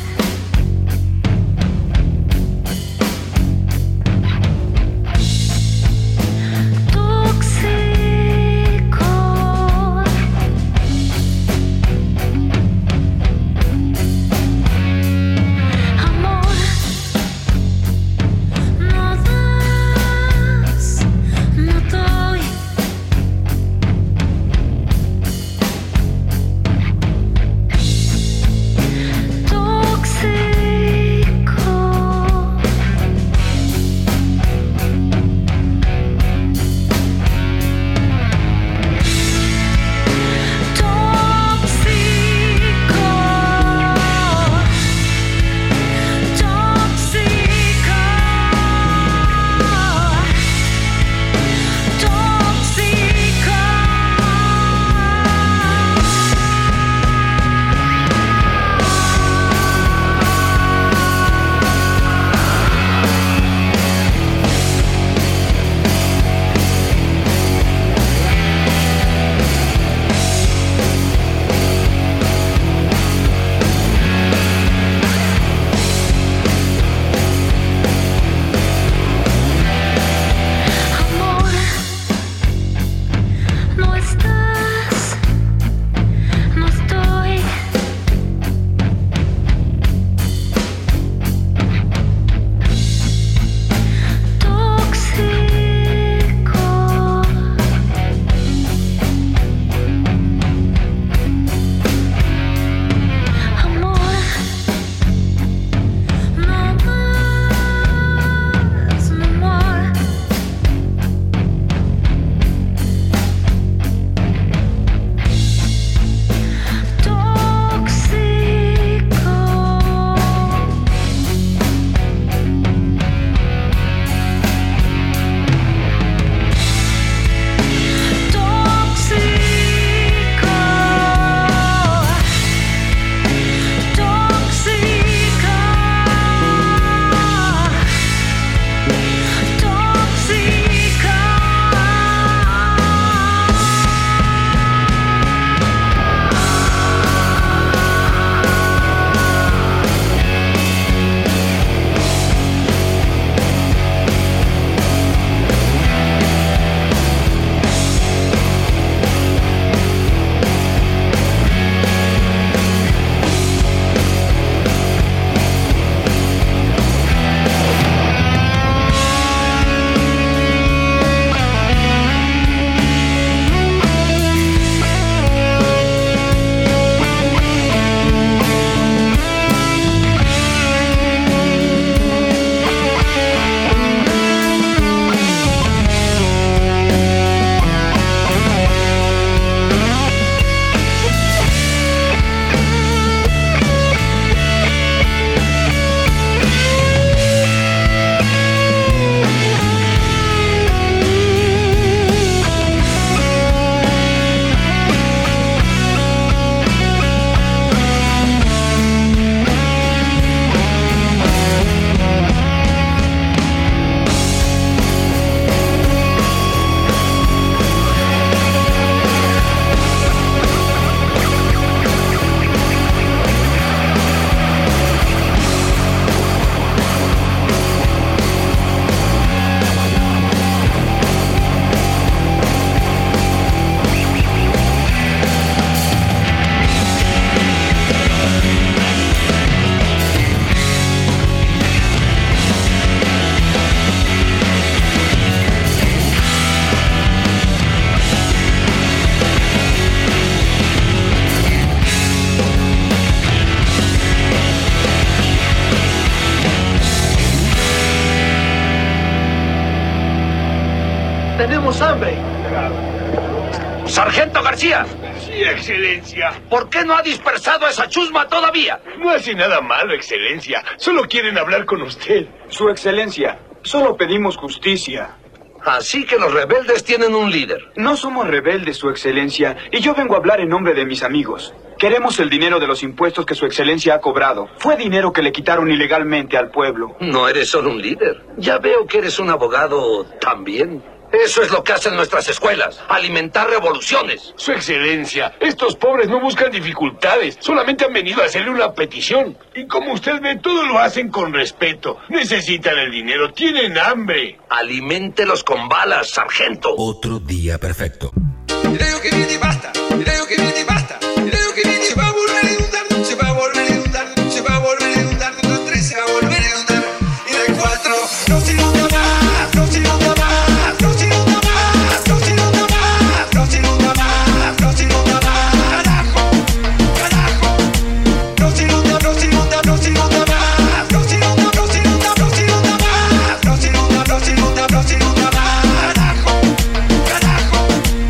Tenemos hambre. Sargento García. Sí, excelencia. ¿Por qué no ha dispersado a esa chusma todavía? No hace nada malo, excelencia. Solo quieren hablar con usted. Su excelencia, solo pedimos justicia. Así que los rebeldes tienen un líder. No somos rebeldes, su excelencia, y yo vengo a hablar en nombre de mis amigos. Queremos el dinero de los impuestos que su excelencia ha cobrado. Fue dinero que le quitaron ilegalmente al pueblo. No eres solo un líder. Ya veo que eres un abogado también. Eso es lo que hacen nuestras escuelas, alimentar revoluciones. Su excelencia, estos pobres no buscan dificultades, solamente han venido a hacerle una petición. Y como usted ve, todo lo hacen con respeto. Necesitan el dinero, tienen hambre. Aliméntelos con balas, sargento. Otro día perfecto. Creo que viene y basta, creo que viene y basta, creo que viene y se va a volver a inundar, se va a volver a inundar, se va a volver a inundar, dos, tres, se va a volver a inundar, y de cuatro, no se inunda más, no se inunda más, no se inunda más, no se inunda más, no se inunda más, no se inunda más, carajo, carajo, no se inunda, no se inunda, no se inunda más, no se inunda, no se inunda, no se inunda más, no se inunda, no se inunda, no se inunda más, carajo, carajo.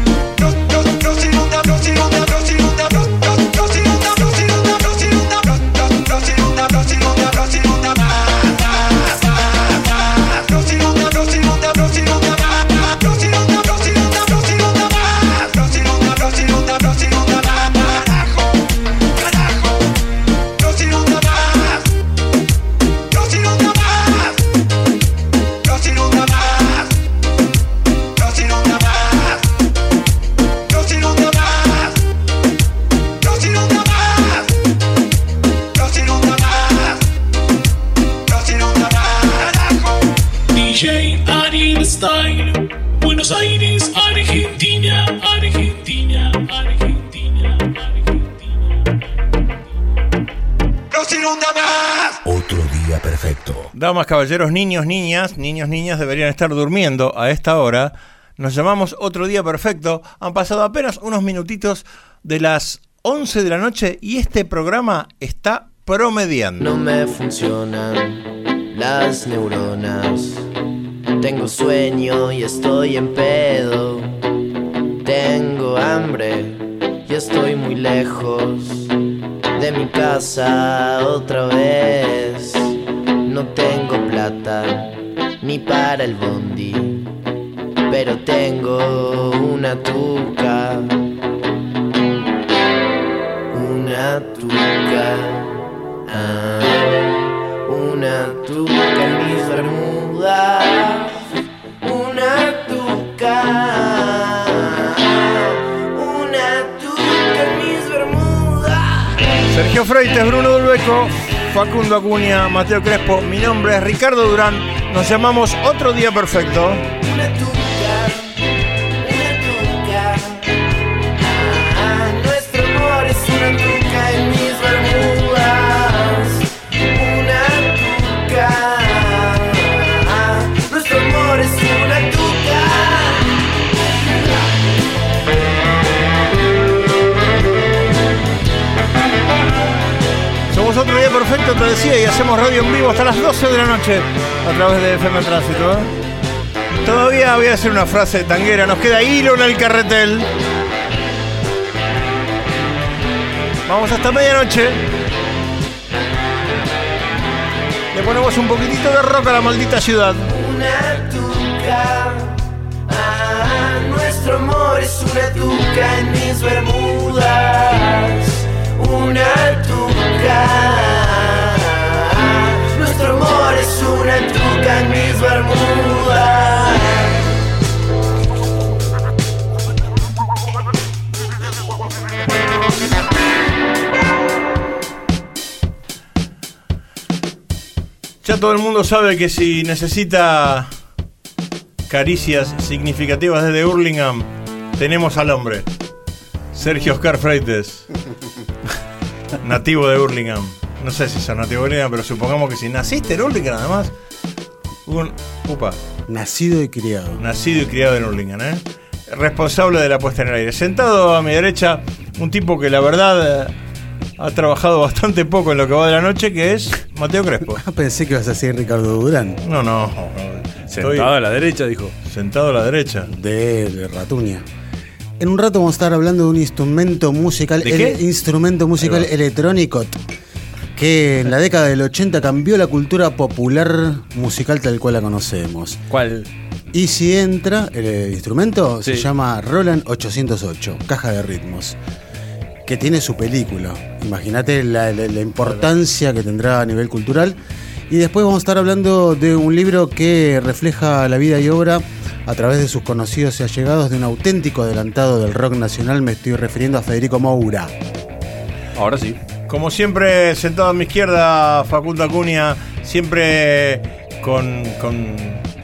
Buenos Aires, Argentina, Argentina, Argentina, Argentina. ¡No se inunda más! Otro día perfecto. Damas, caballeros, niños, niñas, niños, niñas deberían estar durmiendo a esta hora. Nos llamamos Otro Día Perfecto. Han pasado apenas unos minutitos de las once de la noche y este programa está promediando. No me funcionan las neuronas. Tengo sueño y estoy en pedo. Tengo hambre y estoy muy lejos de mi casa otra vez. No tengo plata ni para el bondi, pero tengo una tuca. Una tuca. Ah, una tuca en mis bermudas. Una tuca, una tuca en mis bermudas. Sergio Freites, Bruno Dulbeco, Facundo Acuña, Mateo Crespo. Mi nombre es Ricardo Durán. Nos llamamos Otro Día Perfecto. Una tuca, una tuca. Ah, nuestro amor es una tuca en mis bermudas. Una tuca. Es una tuca. Somos Otro Día Perfecto, te decía, y hacemos radio en vivo hasta las doce de la noche a través de F M Tránsito, ¿eh? Todavía voy a hacer una frase tanguera. Nos queda hilo en el carretel. Vamos hasta medianoche. Le ponemos un poquitito de rock a la maldita ciudad. Una tuca, ah, nuestro amor es una tuca en mis bermudas. Una tuca, ah, nuestro amor es una tuca en mis bermudas. Ya todo el mundo sabe que si necesita caricias significativas desde Hurlingham, tenemos al hombre, Sergio Oscar Freites, nativo de Hurlingham. No sé si sos nativo de Hurlingham, pero supongamos que si naciste en Hurlingham, además. Un, upa. Nacido y criado. Nacido y criado en Hurlingham, ¿eh? Responsable de la puesta en el aire. Sentado a mi derecha, un tipo que la verdad ha trabajado bastante poco en lo que va de la noche, que es Mateo Crespo. Pensé que ibas a decir Ricardo Durán. No, no. Sentado Estoy a la derecha, dijo. Sentado a la derecha. De, de Ratuña. En un rato vamos a estar hablando de un instrumento musical. ¿De qué? El instrumento musical electrónico que en la década del ochenta cambió la cultura popular musical tal cual la conocemos. ¿Cuál? Y si entra, el instrumento Sí. se llama Roland ochocientos ocho, caja de ritmos, que tiene su película. Imagínate la, la, la importancia que tendrá a nivel cultural. Y después vamos a estar hablando de un libro que refleja la vida y obra a través de sus conocidos y allegados de un auténtico adelantado del rock nacional. Me estoy refiriendo a Federico Moura. Ahora sí. Como siempre, sentado a mi izquierda, Facundo Acuña, siempre con, con...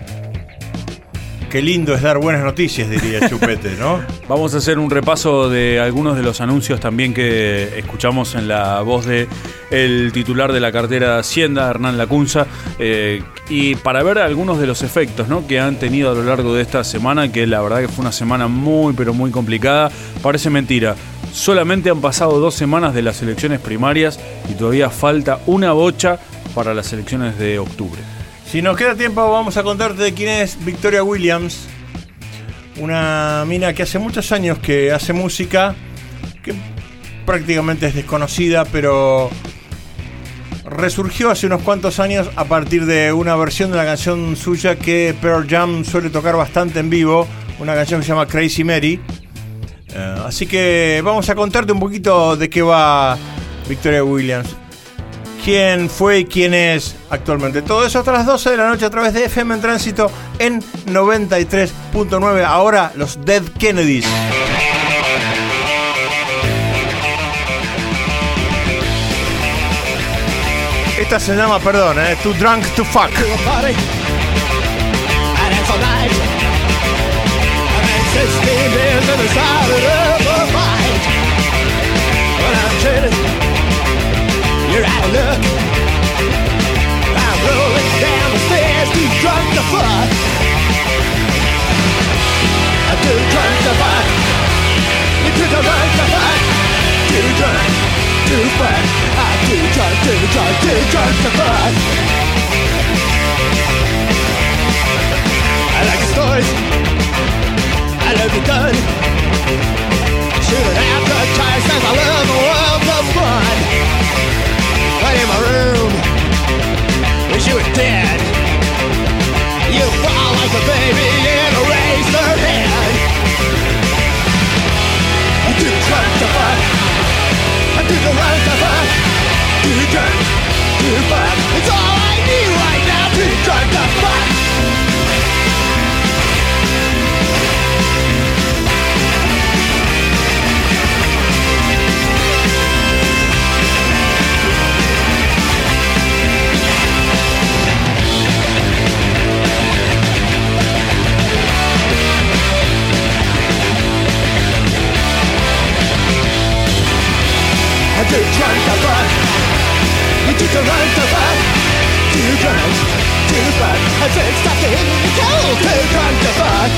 Qué lindo es dar buenas noticias, diría Chupete, ¿no? Vamos a hacer un repaso de algunos de los anuncios también que escuchamos en la voz de el titular de la cartera de Hacienda, Hernán Lacunza, eh, y para ver algunos de los efectos, ¿no?, que han tenido a lo largo de esta semana, que la verdad que fue una semana muy, pero muy complicada. Parece mentira. Solamente han pasado dos semanas de las elecciones primarias y todavía falta una bocha para las elecciones de octubre. Si nos queda tiempo, vamos a contarte de quién es Victoria Williams, una mina que hace muchos años que hace música, que prácticamente es desconocida, pero resurgió hace unos cuantos años a partir de una versión de una canción suya que Pearl Jam suele tocar bastante en vivo, una canción que se llama Crazy Mary. Uh, así que vamos a contarte un poquito de qué va Victoria Williams, quién fue y quién es actualmente. Todo eso hasta las doce de la noche a través de F M en Tránsito en noventa y tres punto nueve. Ahora los Dead Kennedys. Esta se llama, perdón, eh, Too Drunk to Fuck. sixteen beers in the side of a fight. When I'm trading, you're out of luck. I'm rolling down the stairs, too drunk to fuck. I'm too drunk to fuck. You're too drunk to fuck. Too drunk to fuck. I'm too drunk, too drunk, too drunk to fuck. I like the stories. I love you done. Shouldn't have to try since I love the world of fun. But in my room, wish you were dead. You fall like a baby in a razor head. I'm too drunk to fuck. I'm too drunk to fuck. Too drunk to fuck. It's all I need right now. Too drunk to fuck. I'm too drunk to fuck. I'm too drunk to fuck. Too drunk to fuck. I said stop the hit me cold. Too drunk to fuck.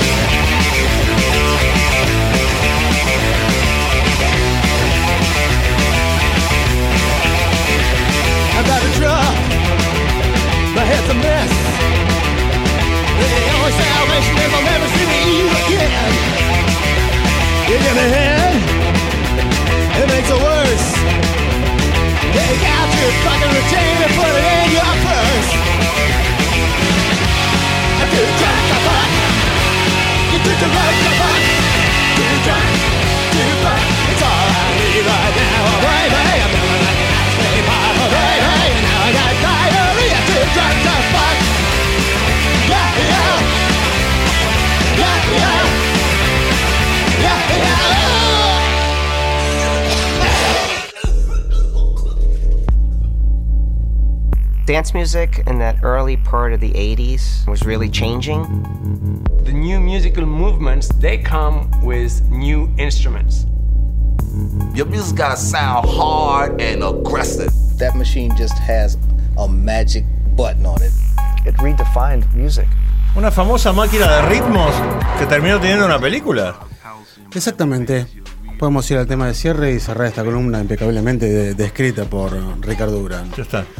I'm about to drop. My head's a mess. The only salvation is I'll never see you again. You give me head. It makes it worse. Take out your fucking routine and put it in your purse. I'm too drunk to fuck. You're too drunk to fuck. Too drunk to fuck. It's all I need right now. Oh, baby, I'm feeling like an ice cream pop. Oh, baby, and now I got diarrhea. Too drunk to fuck. Yeah, yeah. Yeah, yeah. Yeah, yeah. Dance music in that early part of the eighties was really changing. The new musical movements, they come with new instruments. Your music gotta sound hard and aggressive. That machine just has a magic button on it. It redefined music. Una famosa máquina de ritmos que terminó teniendo una película. Exactamente. Podemos ir al tema de cierre y cerrar esta columna impecablemente de- descrita por Ricardo Durán. Ya está.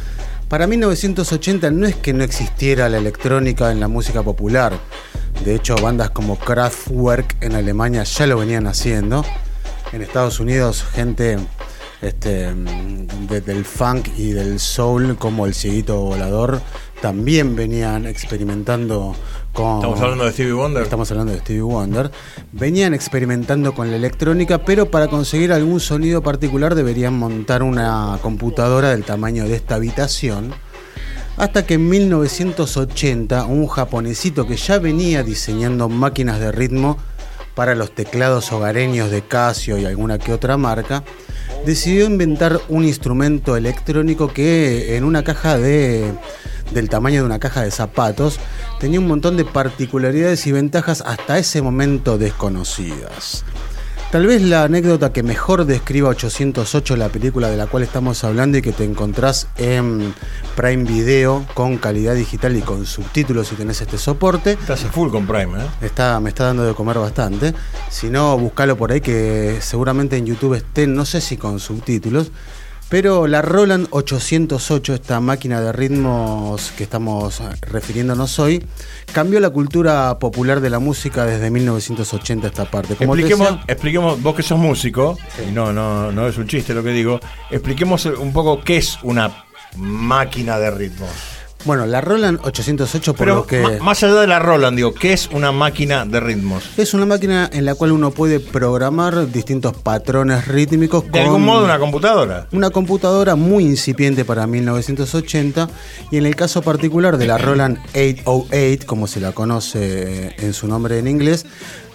Para mil novecientos ochenta no es que no existiera la electrónica en la música popular. De hecho, bandas como Kraftwerk en Alemania ya lo venían haciendo. En Estados Unidos, gente este, de, del funk y del soul, como el Cieguito Volador, también venían experimentando con... Estamos hablando de Stevie Wonder. Estamos hablando de Stevie Wonder. Venían experimentando con la electrónica, pero para conseguir algún sonido particular deberían montar una computadora del tamaño de esta habitación. Hasta que en mil novecientos ochenta, un japonesito que ya venía diseñando máquinas de ritmo para los teclados hogareños de Casio y alguna que otra marca, decidió inventar un instrumento electrónico que en una caja de... del tamaño de una caja de zapatos, tenía un montón de particularidades y ventajas hasta ese momento desconocidas. Tal vez la anécdota que mejor describa ochocientos ocho, la película de la cual estamos hablando y que te encontrás en Prime Video con calidad digital y con subtítulos si tenés este soporte. Estás a full con Prime, ¿eh? Está, me está dando de comer bastante. Si no, buscalo por ahí que seguramente en YouTube esté, no sé si con subtítulos. Pero la Roland ochocientos ocho, esta máquina de ritmos que estamos refiriéndonos hoy, cambió la cultura popular de la música desde mil novecientos ochenta a esta parte. Como expliquemos, decía, expliquemos, vos que sos músico, sí. y no, no, no es un chiste lo que digo, expliquemos un poco qué es una máquina de ritmos. Bueno, la Roland ochocientos ocho, por Pero lo que... ma- más allá de la Roland, digo, ¿qué es una máquina de ritmos? Es una máquina en la cual uno puede programar distintos patrones rítmicos. De con algún modo una computadora. Una computadora muy incipiente para mil novecientos ochenta, y en el caso particular de la Roland ochocientos ocho, como se la conoce en su nombre en inglés,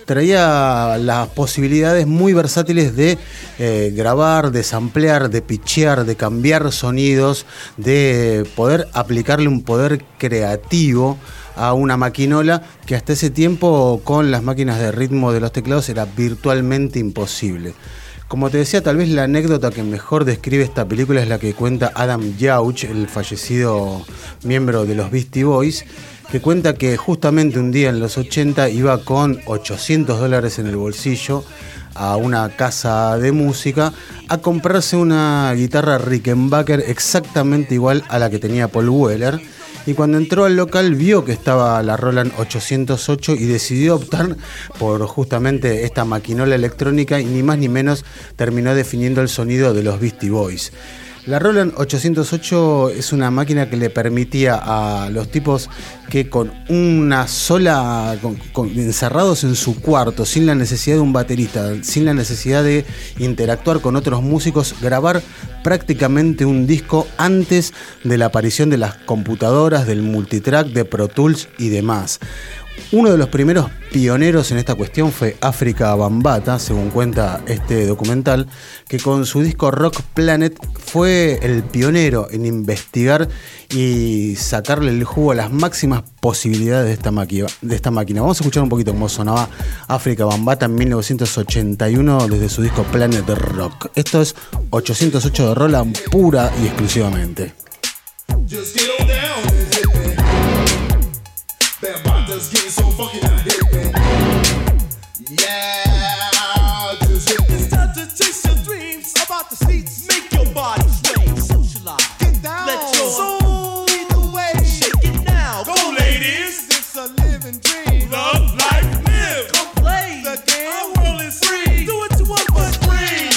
traía las posibilidades muy versátiles de eh, grabar, de samplear, de pitchear, de cambiar sonidos, de poder aplicarle un poder creativo a una maquinola que hasta ese tiempo con las máquinas de ritmo de los teclados era virtualmente imposible. Como te decía, tal vez la anécdota que mejor describe esta película es la que cuenta Adam Yauch, el fallecido miembro de los Beastie Boys, que cuenta que justamente un día en los ochenta iba con ochocientos dólares en el bolsillo a una casa de música a comprarse una guitarra Rickenbacker exactamente igual a la que tenía Paul Weller. Y cuando entró al local vio que estaba la Roland ochocientos ocho y decidió optar por justamente esta maquinola electrónica, y ni más ni menos terminó definiendo el sonido de los Beastie Boys. La Roland ochocientos ocho es una máquina que le permitía a los tipos que con una sola, con, con, encerrados en su cuarto, sin la necesidad de un baterista, sin la necesidad de interactuar con otros músicos, grabar prácticamente un disco antes de la aparición de las computadoras, del multitrack, de Pro Tools y demás. Uno de los primeros pioneros en esta cuestión fue Afrika Bambaataa, según cuenta este documental, que con su disco Rock Planet fue el pionero en investigar y sacarle el jugo a las máximas posibilidades de esta, máquina, de esta máquina. Vamos a escuchar un poquito cómo sonaba Afrika Bambaataa en mil novecientos ochenta y uno desde su disco Planet Rock. Esto es ochocientos ocho de Roland pura y exclusivamente. Just get on down and hit me. Bambaataa's getting so funky now, hit me. Yeah, just hit me. It's time to chase your dreams about the seats. Make your body sway, socialize. Get down, let your soul lead the way. Shake it now, go, go ladies. It's a living dream. Love, life, live. Come play the game. Our world is free. Do what you want, but free.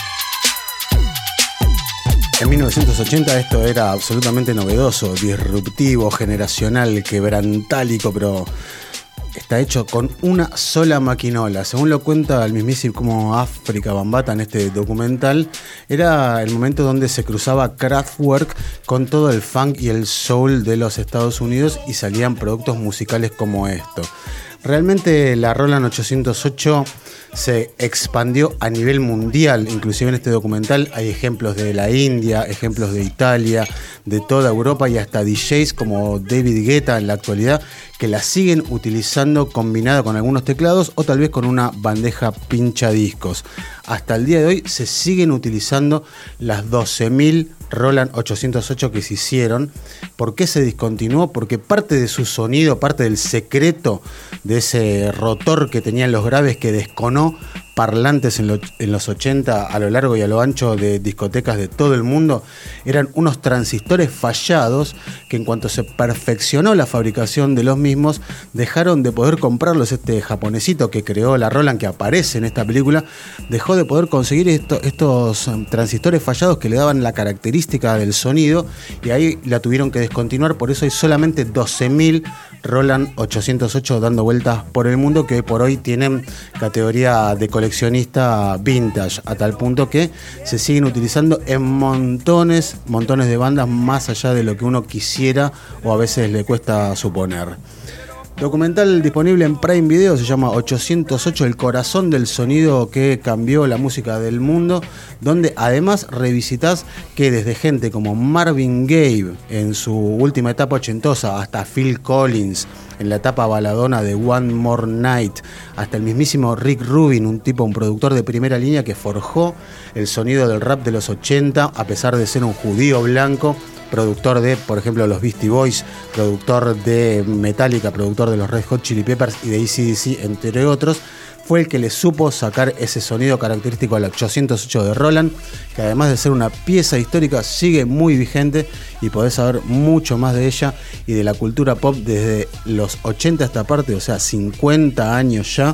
En mil novecientos ochenta esto era absolutamente novedoso, disruptivo, generacional, quebrantálico, pero está hecho con una sola maquinola. Según lo cuenta el mismísimo Afrika Bambaataa en este documental, era el momento donde se cruzaba Kraftwerk con todo el funk y el soul de los Estados Unidos y salían productos musicales como esto. Realmente la Roland ochocientos ocho se expandió a nivel mundial, inclusive en este documental hay ejemplos de la India, ejemplos de Italia, de toda Europa y hasta D Js como David Guetta en la actualidad que la siguen utilizando combinada con algunos teclados o tal vez con una bandeja pinchadiscos. Hasta el día de hoy se siguen utilizando las doce mil Roland ochocientos ocho que se hicieron. ¿Por qué se discontinuó? Porque parte de su sonido, parte del secreto de ese rotor que tenían los graves que desconó parlantes en, lo, en los ochenta a lo largo y a lo ancho de discotecas de todo el mundo eran unos transistores fallados que en cuanto se perfeccionó la fabricación de los mismos dejaron de poder comprarlos. Este japonesito que creó la Roland, que aparece en esta película, dejó de poder conseguir esto, estos transistores fallados que le daban la característica del sonido y ahí la tuvieron que descontinuar. Por eso hay solamente doce mil Roland ochocientos ocho dando vueltas por el mundo, que hoy por hoy tienen categoría de coleccionista vintage, a tal punto que se siguen utilizando en montones, montones de bandas, más allá de lo que uno quisiera o a veces le cuesta suponer. Documental disponible en Prime Video, se llama ochocientos ocho, el corazón del sonido que cambió la música del mundo, donde además revisitas que desde gente como Marvin Gaye en su última etapa ochentosa, hasta Phil Collins en la etapa baladona de One More Night, hasta el mismísimo Rick Rubin, un tipo, un productor de primera línea que forjó el sonido del rap de los ochenta, a pesar de ser un judío blanco, productor de, por ejemplo, los Beastie Boys, productor de Metallica, productor de los Red Hot Chili Peppers y de A C D C, entre otros, fue el que le supo sacar ese sonido característico al ochocientos ocho de Roland, que además de ser una pieza histórica, sigue muy vigente y podés saber mucho más de ella y de la cultura pop desde los ochenta a esta parte, o sea, cincuenta años ya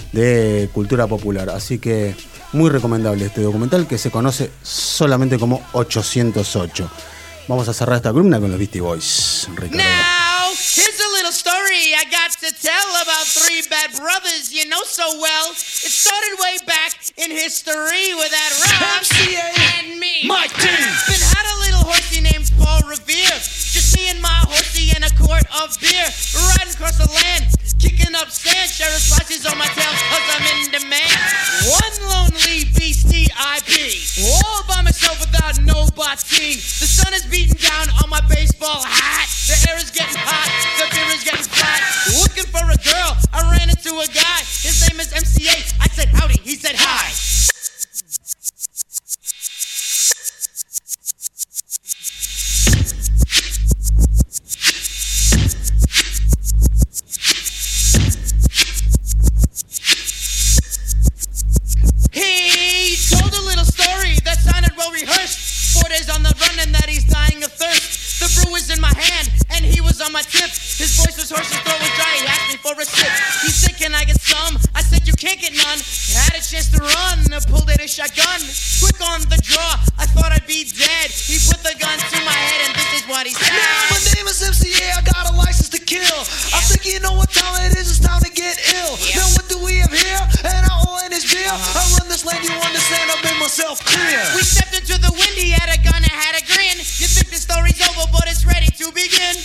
de cultura popular. Así que muy recomendable este documental que se conoce solamente como ochocientos ocho. Vamos a cerrar esta columna con los Beastie Boys. Ricardo. Now, here's a little story I got to tell about three bad brothers you know so well. It started way back in history with that Rob and me. Mike T. Been had a little horsey named Paul Revere. Just me and my horsey in a quart of beer. Riding across the land, kicking up sand. Sheriff's flashes on my tail cause I'm in demand. One lonely beastie I be. All by myself without nobody. The sun is beating down on my baseball hat. The air is getting hot, the beer is getting flat. Looking for a girl, I ran into a guy. His name is M C A. I said howdy, he said hi. He told a little story that sounded well rehearsed. Four days on the run and that he's dying of thirst. The brew was in my hand and he was on my tip. His voice was hoarse, his throat was dry, he asked me for a sip. He said, can I get some? I said, you can't get none. Had a chance to run, I pulled out a shotgun. Quick on the draw, I thought I'd be dead. He put the gun to my head and this is what he said. Now my name is M C A, I got a license to kill. I think you know what time it is, it's time to get ill. Now what do we have here? And I owe in this beer. I run this land, you understand, I've made myself clear. We stepped into the wind, he had a gun and had a grin. You think the story's over, but it's ready to begin.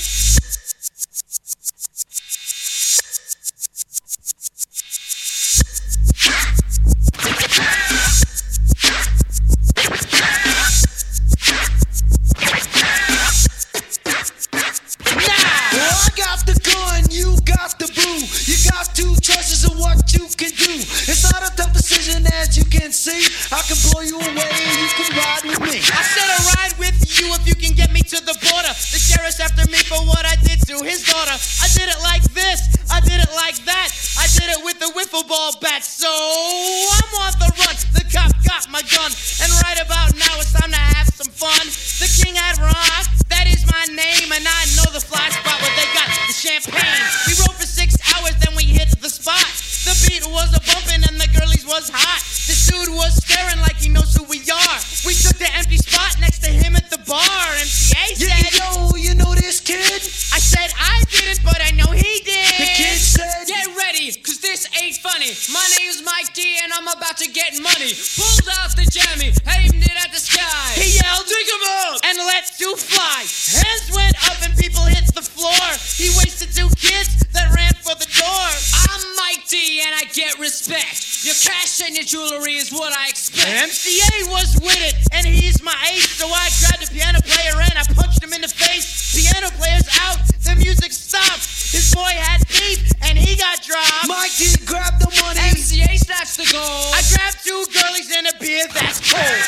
Well, I got the gun, you got the boo. You got two choices of what you can do. It's not a tough decision as you can see. I can blow you away and you can ride with me. I said I'll ride with you if you can get me to the border. The sheriff's after me for what I did to his daughter. I did it like this, I did it like that. I did it with the wiffle ball bat. So I'm on the run, the cop got my gun. And right about now it's time to have some fun. The king had rock, that is my name. And I know the fly spot where they got the champagne. We rode for six hours, then we hit the spot. The beat was a bumpin' and the girlies was hot. This dude was staring like he knows who we are. We took the empty spot next to him at the bar. M C A said, Yeah, yo, you know this kid? I said I didn't, but I know he did. The kid said, Get ready, cause this ain't funny. My name's Mike D and I'm about to get money. Pulled out the jammy, aimed it at the sky. He yelled, dig him out, and let two fly. Hands went up and people hit the floor. He wasted two kids that ran for the door. I'm Mike D and I get respect. Your cash and your jewelry is what I expect. M C A was with it, and he's my ace. So I grabbed the piano player and I punched him in the face. Piano player's out, the music stopped. His boy had beef and he got dropped. Mike D grabbed the money. M C A snatched the gold. I grabbed two girlies and a beer that's cold.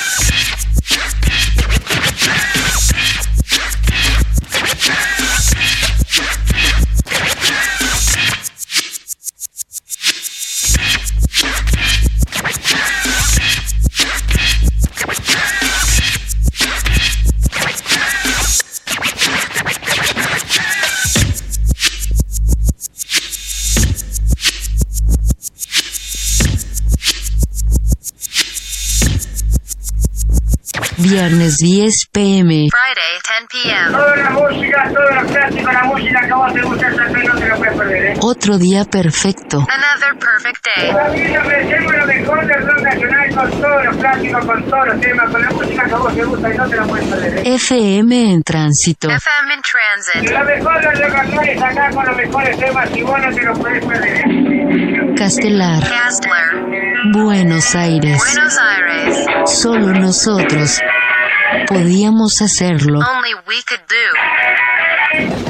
Viernes diez pm. Friday, ten p.m. Toda la música, todo lo clásico, la música que a vos te gusta, esa fe no te lo puedes perder, ¿eh? Otro día perfecto. Another perfect day. También ofrecemos lo mejor del rock nacional con todos los clásicos, con todos los temas, con la música que a vos te gusta y no te la puedes perder, ¿eh? F M en tránsito. F M in transit. Lo mejor del rock nacional es acá con los mejores temas y vos no te lo puedes perder, ¿eh? Castelar. Castler. Buenos Aires. Buenos Aires. Solo nosotros podíamos hacerlo. Only we could do.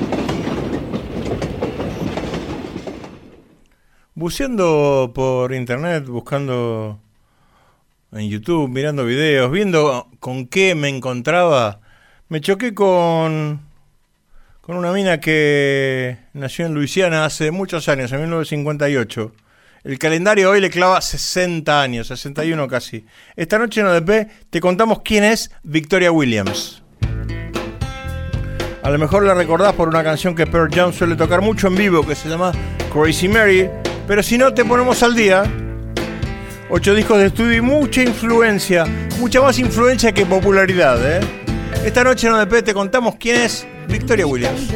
Buceando por internet, buscando en YouTube, mirando videos, viendo con qué me encontraba, me choqué con, con una mina que nació en Luisiana hace muchos años, en mil novecientos cincuenta y ocho. El calendario hoy le clava sesenta años, sesenta y uno casi. Esta noche en O D P te contamos quién es Victoria Williams. A lo mejor la recordás por una canción que Pearl Jam suele tocar mucho en vivo, que se llama Crazy Mary, pero si no te ponemos al día. Ocho discos de estudio y mucha influencia, mucha más influencia que popularidad, ¿eh? Esta noche en O D P te contamos quién es Victoria Williams.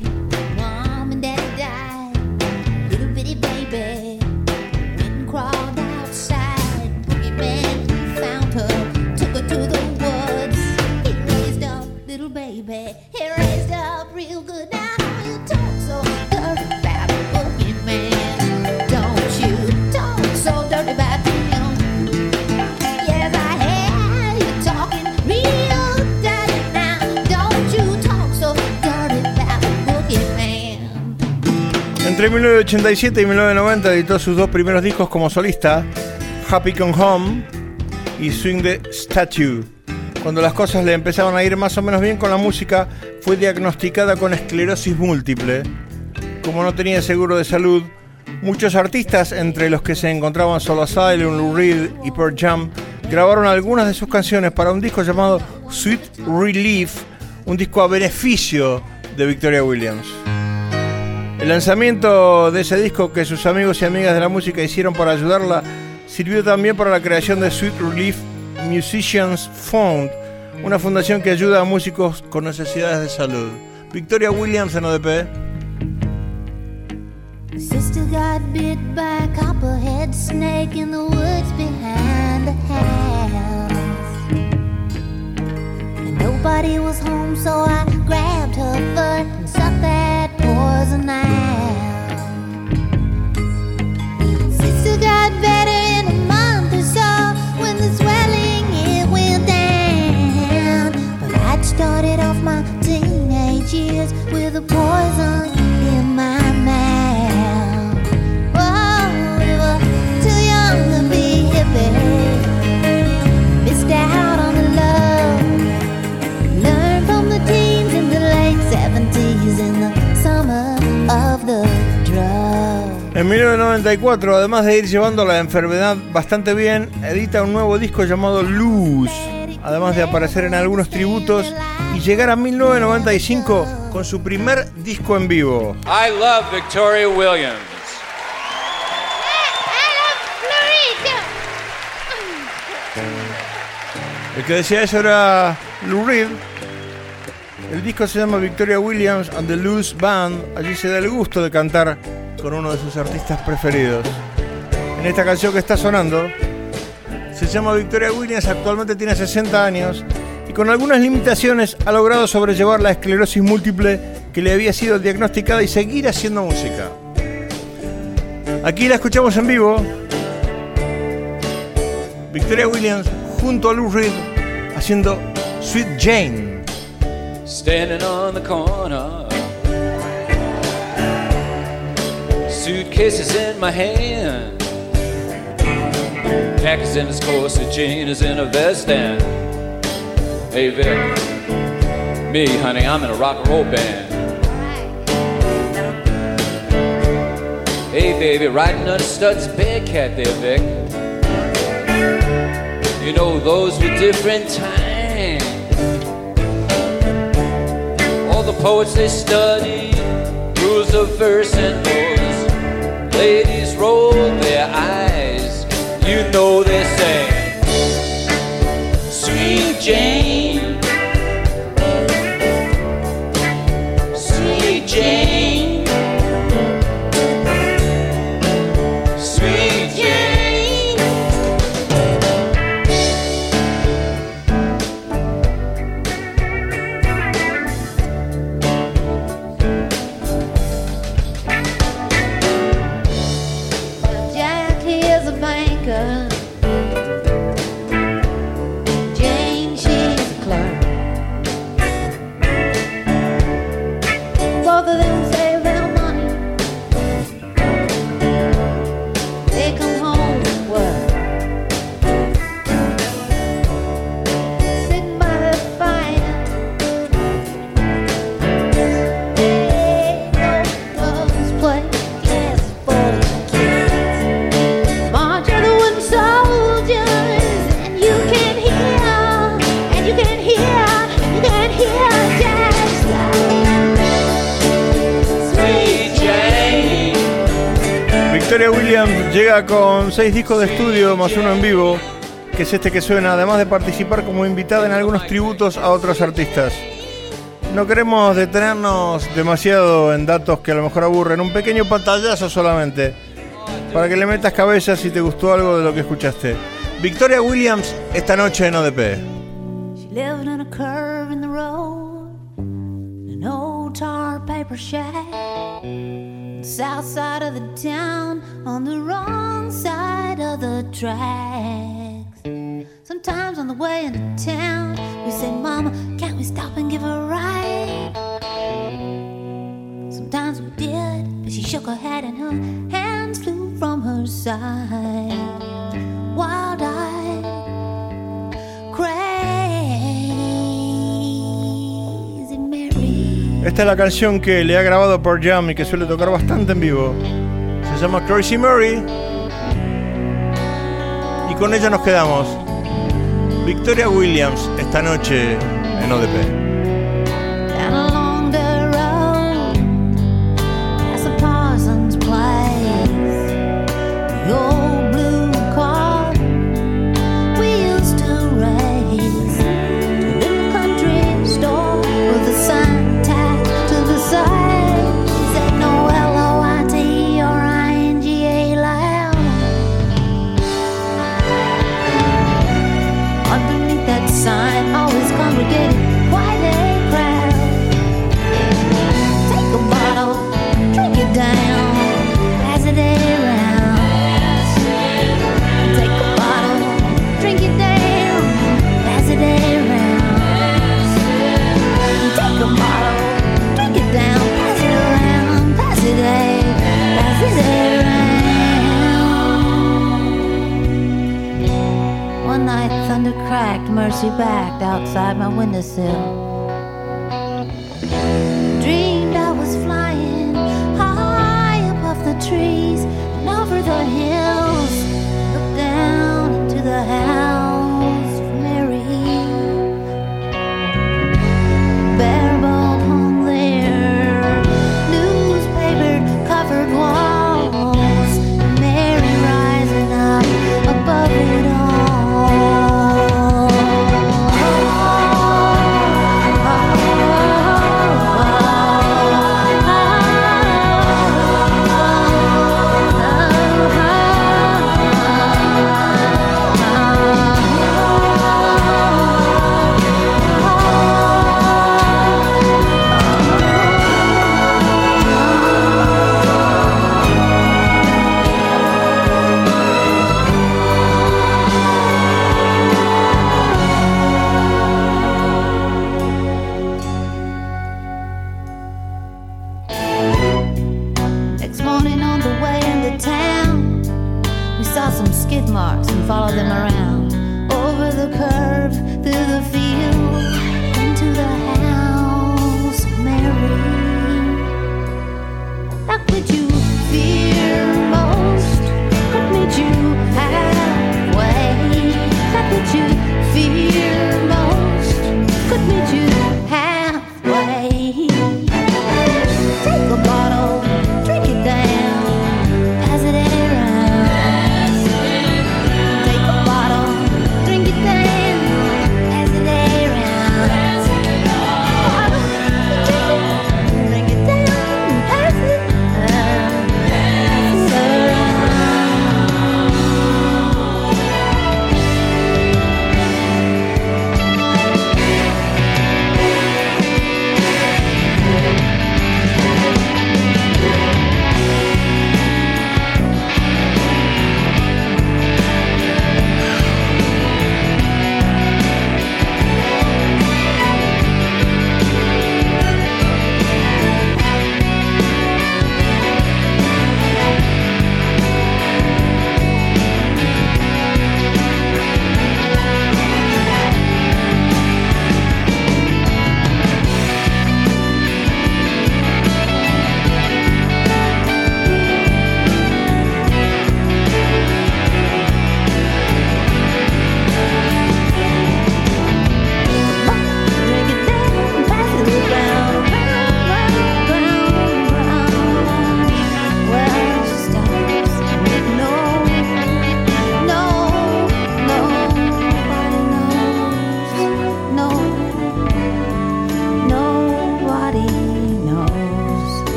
Entre mil novecientos ochenta y siete y mil novecientos noventa editó sus dos primeros discos como solista, Happy Come Home y Swing the Statue. Cuando las cosas le empezaban a ir más o menos bien con la música, fue diagnosticada con esclerosis múltiple. Como no tenía seguro de salud, muchos artistas, entre los que se encontraban Soul Asylum, Lou Reed y Pearl Jam, grabaron algunas de sus canciones para un disco llamado Sweet Relief, un disco a beneficio de Victoria Williams. El lanzamiento de ese disco que sus amigos y amigas de la música hicieron para ayudarla sirvió también para la creación de Sweet Relief Musicians Fund, una fundación que ayuda a músicos con necesidades de salud. Victoria Williams en O D P. Sister got bit by a copperhead snake in the woods behind the house. And nobody was home, so I grabbed her foot and sucked that poison out. Sister got better in a month or so when the swelling it went down. But I'd started off my teenage years with a poison in my mouth. Oh, we were too young to be hippie, missed out on the love, learned from the teens in the late seventies in the summer of the drug. En mil novecientos noventa y cuatro, además de ir llevando la enfermedad bastante bien, edita un nuevo disco llamado Luz, además de aparecer en algunos tributos y llegar a mil novecientos noventa y cinco con su primer disco en vivo. I love Victoria Williams. El que decía eso era Lou Reed. El disco se llama Victoria Williams and the Luz Band. Allí se da el gusto de cantar con uno de sus artistas preferidos. En esta canción que está sonando, se llama Victoria Williams, actualmente tiene sesenta años y con algunas limitaciones ha logrado sobrellevar la esclerosis múltiple que le había sido diagnosticada y seguir haciendo música. Aquí la escuchamos en vivo. Victoria Williams junto a Lou Reed haciendo Sweet Jane. Standing on the corner, suitcases in my hand, Jack is in his corset, Jane is in a vest, and hey Vic, me honey, I'm in a rock and roll band. Hey baby, riding on a Stud's Bearcat there, Vic. You know those were different times. All the poets they studied rules of verse and prose. Ladies rolled their eyes. You know they sang, sweet Sweet Jane, Sweet Jane, Sweet Jane. Jack, he is a banker. Jane, she's a clerk. Both of them save their money. They come home from work. Sitting by the fire. They know those play yes for the kids. March of the wooden soldiers, and you can hear, and you can hear, you can hear Jack's Sweet Jane. Victoria Williams llega con seis discos de estudio más uno en vivo, que es este que suena, además de participar como invitada en algunos tributos a otros artistas. No queremos detenernos demasiado en datos que a lo mejor aburren, un pequeño pantallazo solamente, para que le metas cabeza si te gustó algo de lo que escuchaste. Victoria Williams, esta noche en O D P. She lived in a curve in the road, an old tar paper shack, the south side of the town, on the wrong side of the tracks. Sometimes on the way into town, we say, Mama, can't we stop and give a ride? Sometimes we did, but she shook her head and her hands flew from her side. Wild-eyed, crazy Mary. Esta es la canción que le ha grabado Pearl Jam y que suele tocar bastante en vivo. Se llama Crazy Mary. Y con ella nos quedamos. Victoria Williams, esta noche en O D P. Down along the road, past the Parsons place, the old blue car we used to race, to a little country store with a sign tacked to the side, said no L O I T or I N G A loud. Underneath that sign, always congregated quite a crowd. Take a bottle, drink it down, pass it around. Take a bottle, drink it down, pass it around. Take a bottle, drink it down, pass it around, pass it around, pass it around. One night thunder cracked, Mercy backed outside my windowsill. Dreamed I was flying high above the trees and over the hills. Looked down into the house of Mary. Bare-boned hung there, newspaper covered walls, Mary rising up above it all. Next morning on the way into town, we saw some skid marks and followed them around. Over the curve, through the field, into the house of Mary. That which you fear most could meet you halfway. That which you fear most could meet you halfway. Take a bottle, drink it down, pass it around. Take a bottle, drink it down, pass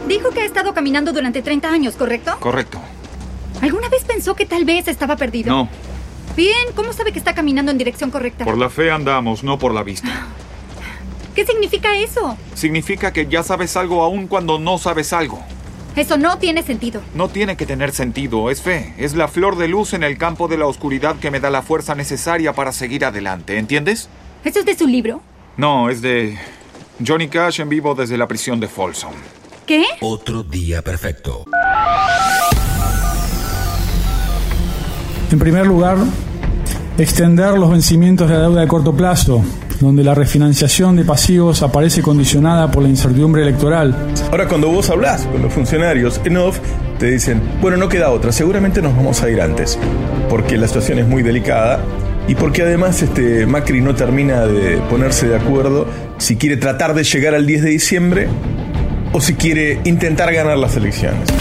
Dijo que ha estado caminando durante treinta años, ¿correcto? Correcto. ¿Alguna vez pensó que tal vez estaba perdido? No. Bien, ¿cómo sabe que está caminando en dirección correcta? Por la fe andamos, no por la vista. ¿Qué significa eso? Significa que ya sabes algo aún cuando no sabes algo. Eso no tiene sentido. No tiene que tener sentido, es fe. Es la flor de luz en el campo de la oscuridad que me da la fuerza necesaria para seguir adelante, ¿entiendes? ¿Eso es de su libro? No, es de Johnny Cash en vivo desde la prisión de Folsom. ¿Qué? Otro día perfecto. En primer lugar, extender los vencimientos de la deuda de corto plazo, donde la refinanciación de pasivos aparece condicionada por la incertidumbre electoral. Ahora, cuando vos hablás con los funcionarios en off, te dicen, bueno, no queda otra, seguramente nos vamos a ir antes, porque la situación es muy delicada y porque además este Macri no termina de ponerse de acuerdo si quiere tratar de llegar al diez de diciembre o si quiere intentar ganar las elecciones.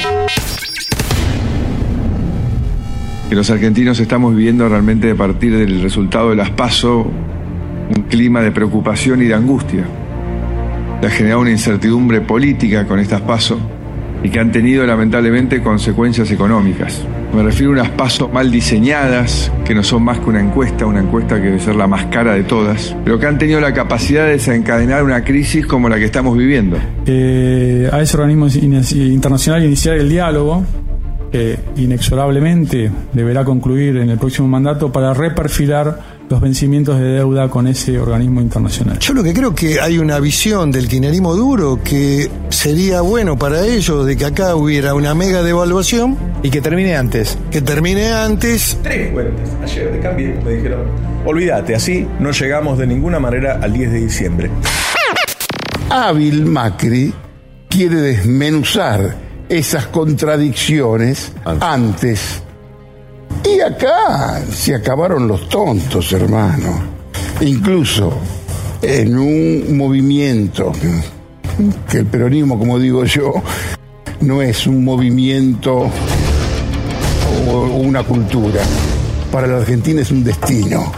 Que los argentinos estamos viviendo realmente a partir del resultado de las PASO un clima de preocupación y de angustia. Se ha generado una incertidumbre política con estas PASO y que han tenido lamentablemente consecuencias económicas. Me refiero a unas PASO mal diseñadas, que no son más que una encuesta, una encuesta que debe ser la más cara de todas, pero que han tenido la capacidad de desencadenar una crisis como la que estamos viviendo. Eh, a ese organismo internacional iniciar el diálogo, que inexorablemente deberá concluir en el próximo mandato para reperfilar los vencimientos de deuda con ese organismo internacional. Yo lo que creo que hay una visión del kirchnerismo duro que sería bueno para ellos de que acá hubiera una mega devaluación y que termine antes. Que termine antes. Tres fuentes. Ayer de cambio me dijeron, olvídate, así no llegamos de ninguna manera al diez de diciembre. Hábil Macri quiere desmenuzar esas contradicciones antes. Y acá se acabaron los tontos, hermano. Incluso en un movimiento que el peronismo, como digo yo, no es un movimiento o una cultura. Para la Argentina es un destino.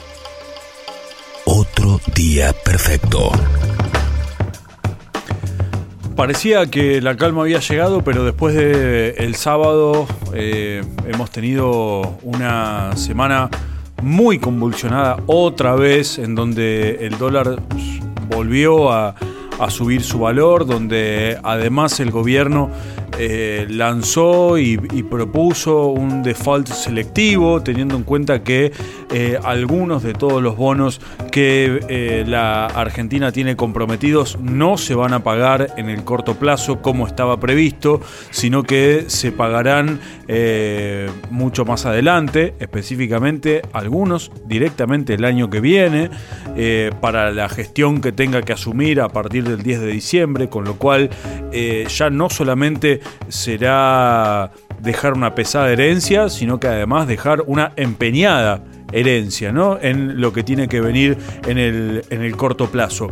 Otro día perfecto. Parecía que la calma había llegado, pero después del sábado eh, hemos tenido una semana muy convulsionada otra vez, en donde el dólar volvió a, a subir su valor, donde además el gobierno eh, lanzó y, y propuso un default selectivo, teniendo en cuenta que eh, algunos de todos los bonos que eh, la Argentina tiene comprometidos no se van a pagar en el corto plazo como estaba previsto, sino que se pagarán eh, mucho más adelante, específicamente algunos directamente el año que viene, eh, para la gestión que tenga que asumir a partir del diez de diciembre, con lo cual eh, ya no solamente será dejar una pesada herencia, sino que además dejar una empeñada herencia, ¿no?, en lo que tiene que venir en el, en el corto plazo.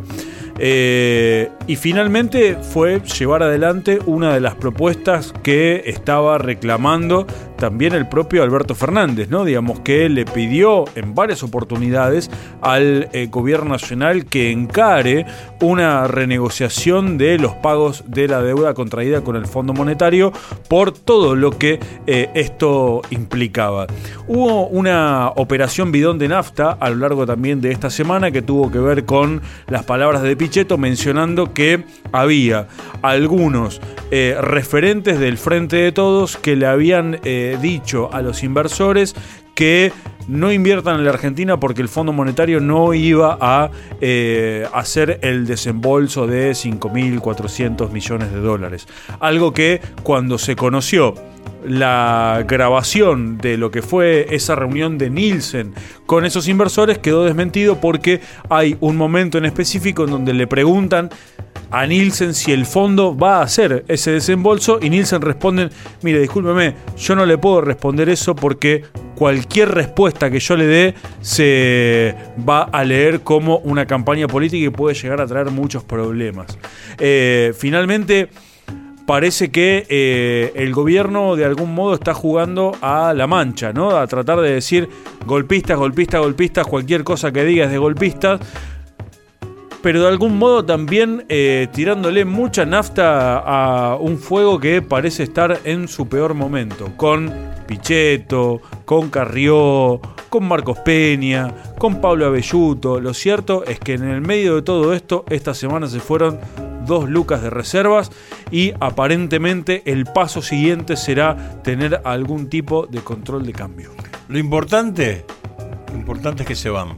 Eh, y finalmente fue llevar adelante una de las propuestas que estaba reclamando también el propio Alberto Fernández, ¿no? Digamos que le pidió en varias oportunidades al eh, gobierno nacional que encare una renegociación de los pagos de la deuda contraída con el Fondo Monetario por todo lo que eh, esto implicaba. Hubo una operación bidón de nafta a lo largo también de esta semana que tuvo que ver con las palabras de Pichetto, mencionando que había algunos eh, referentes del Frente de Todos que le habían eh, dicho a los inversores que no inviertan en la Argentina porque el Fondo Monetario no iba a eh, hacer el desembolso de cinco mil cuatrocientos millones de dólares. Algo que cuando se conoció la grabación de lo que fue esa reunión de Nielsen con esos inversores quedó desmentido, porque hay un momento en específico en donde le preguntan a Nielsen si el fondo va a hacer ese desembolso y Nielsen responde: mire, discúlpeme, yo no le puedo responder eso porque cualquier respuesta que yo le dé se va a leer como una campaña política y puede llegar a traer muchos problemas. Eh, finalmente parece que eh, el gobierno de algún modo está jugando a la mancha, ¿no? A tratar de decir golpistas, golpistas, golpistas, cualquier cosa que diga es de golpistas. pero de algún modo también eh, tirándole mucha nafta a un fuego que parece estar en su peor momento, con Pichetto, con Carrió, con Marcos Peña, con Pablo Abelluto. Lo cierto es que en el medio de todo esto, esta semana se fueron dos lucas de reservas y aparentemente el paso siguiente será tener algún tipo de control de cambio. Lo importante, lo importante es que se van.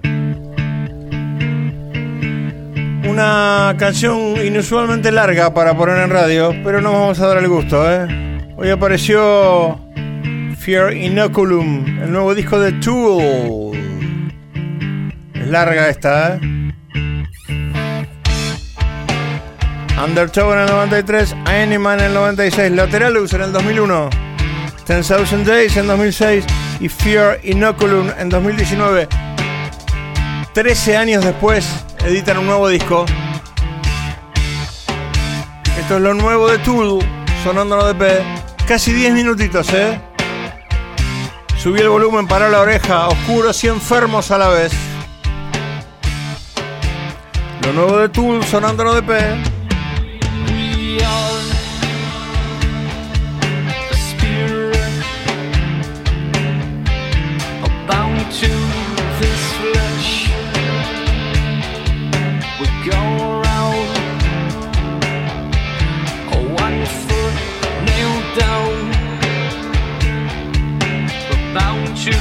Una canción inusualmente larga para poner en radio, pero nos vamos a dar el gusto, ¿eh? Hoy apareció Fear Inoculum, el nuevo disco de Tool. Es larga esta, ¿eh? Undertow en el noventa y tres, Animal en el noventa y seis, Lateralus en el dos mil uno, ten thousand Days en dos mil seis y Fear Inoculum en dos mil diecinueve. trece años después editan un nuevo disco. Esto es lo nuevo de Tool, sonando en O D P. Casi diez minutitos, ¿eh? Subí el volumen para la oreja, oscuros y enfermos a la vez. Lo nuevo de Tool, sonando en O D P. We are a spirit bound to this flesh. We go around one foot nailed down. We're bound to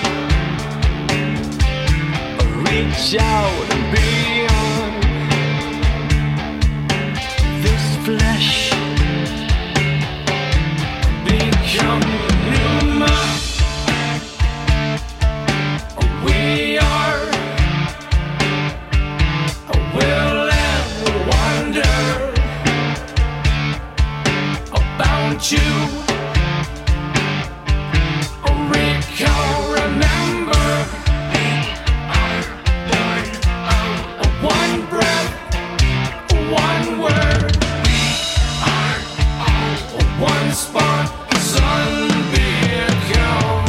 reach out and beyond this flesh. Become human. We are will and wonder about you. Recall, remember, one breath, one word, one spark, sun becoming.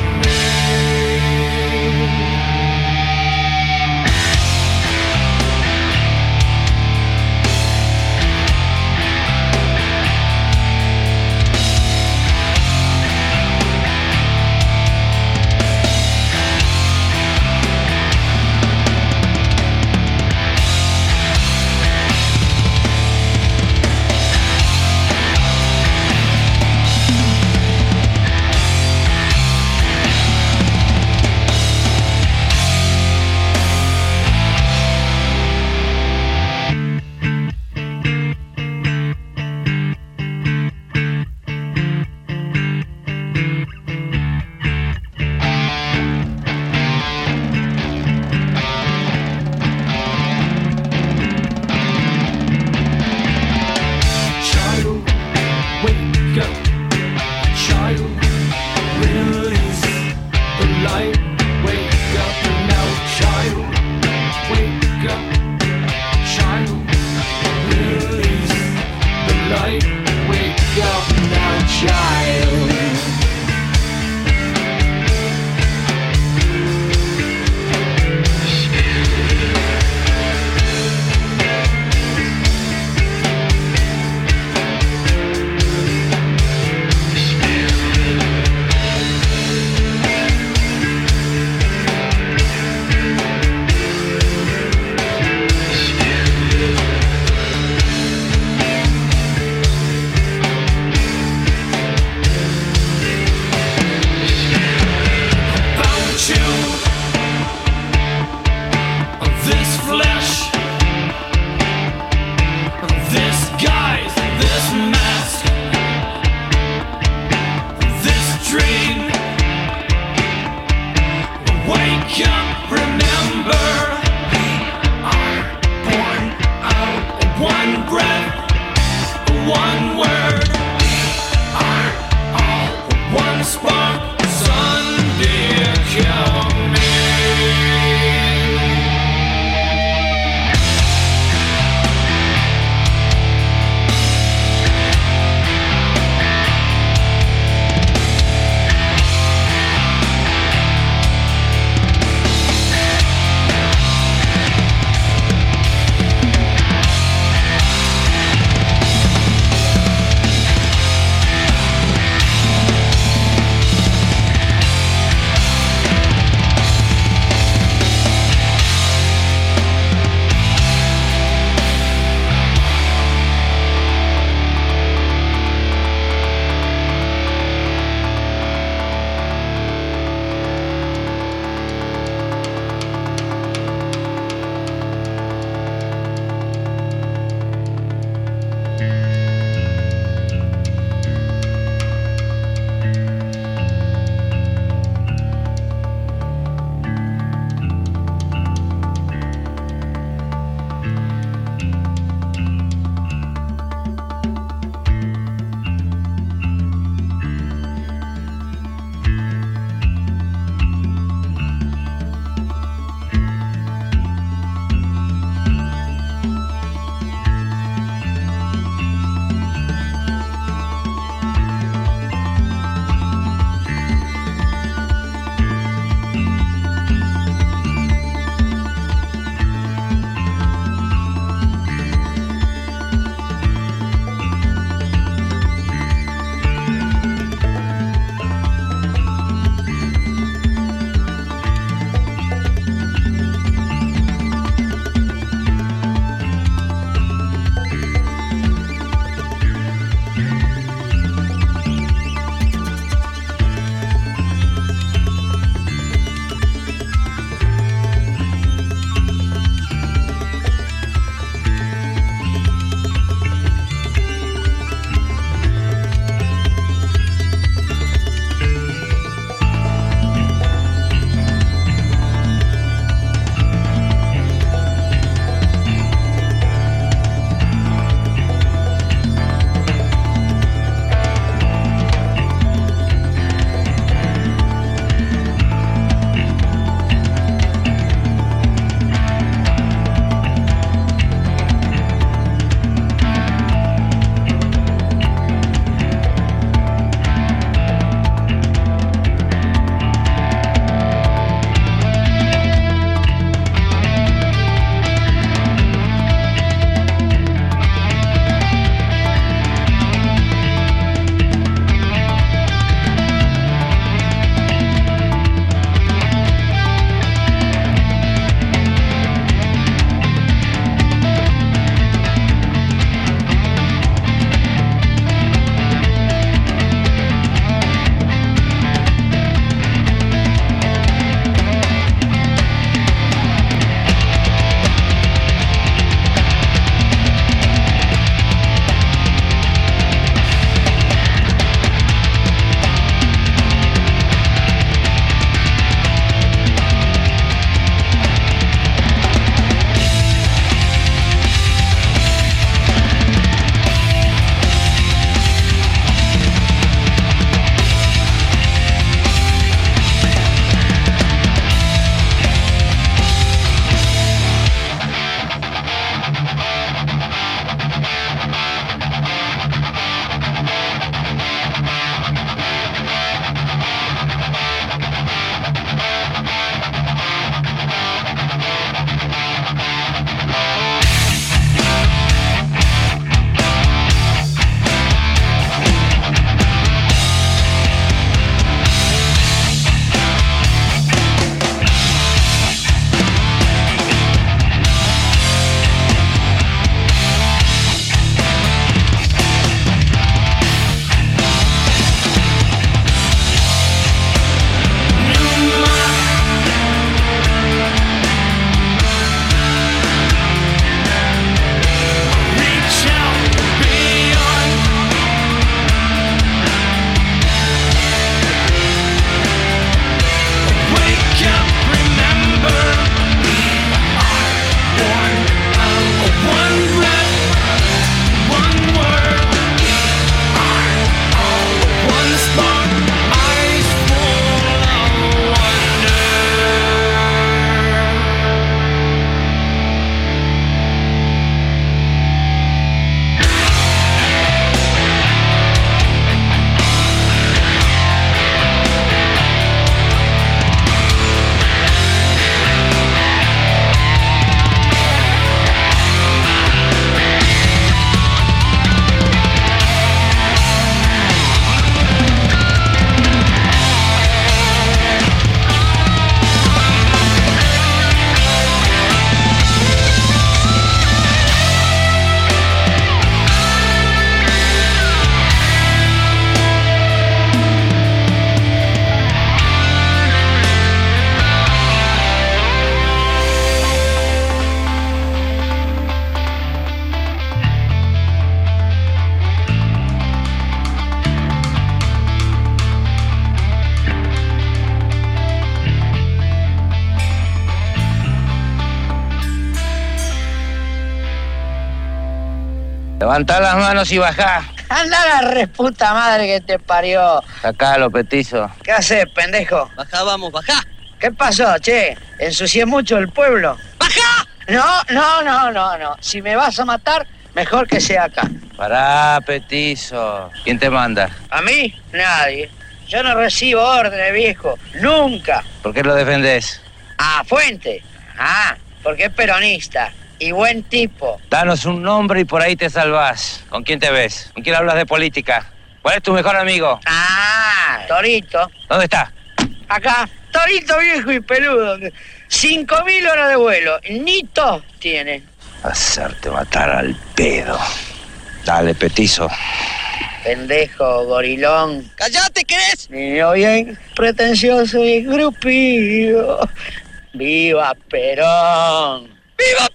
Levantá las manos y bajá. Anda la reputa madre que te parió. Sacalo, petizo. ¿Qué haces, pendejo? Bajá, vamos, bajá. ¿Qué pasó, che? ¿Ensucié mucho el pueblo? ¡Bajá! No, no, no, no, no. Si me vas a matar, mejor que sea acá. Pará, petizo. ¿Quién te manda? ¿A mí? Nadie. Yo no recibo órdenes, viejo. Nunca. ¿Por qué lo defendés? Ah, Fuente. Ah, porque es peronista. Y buen tipo. Danos un nombre y por ahí te salvás. ¿Con quién te ves? ¿Con quién hablas de política? ¿Cuál es tu mejor amigo? Ah, Torito. ¿Dónde está? Acá. Torito viejo y peludo. Cinco mil horas de vuelo. Ni tos tiene. Hacerte matar al pedo. Dale, petizo. Pendejo, gorilón. ¡Cállate, querés! Niño bien pretencioso y grupido. ¡Viva Perón! ¡Viva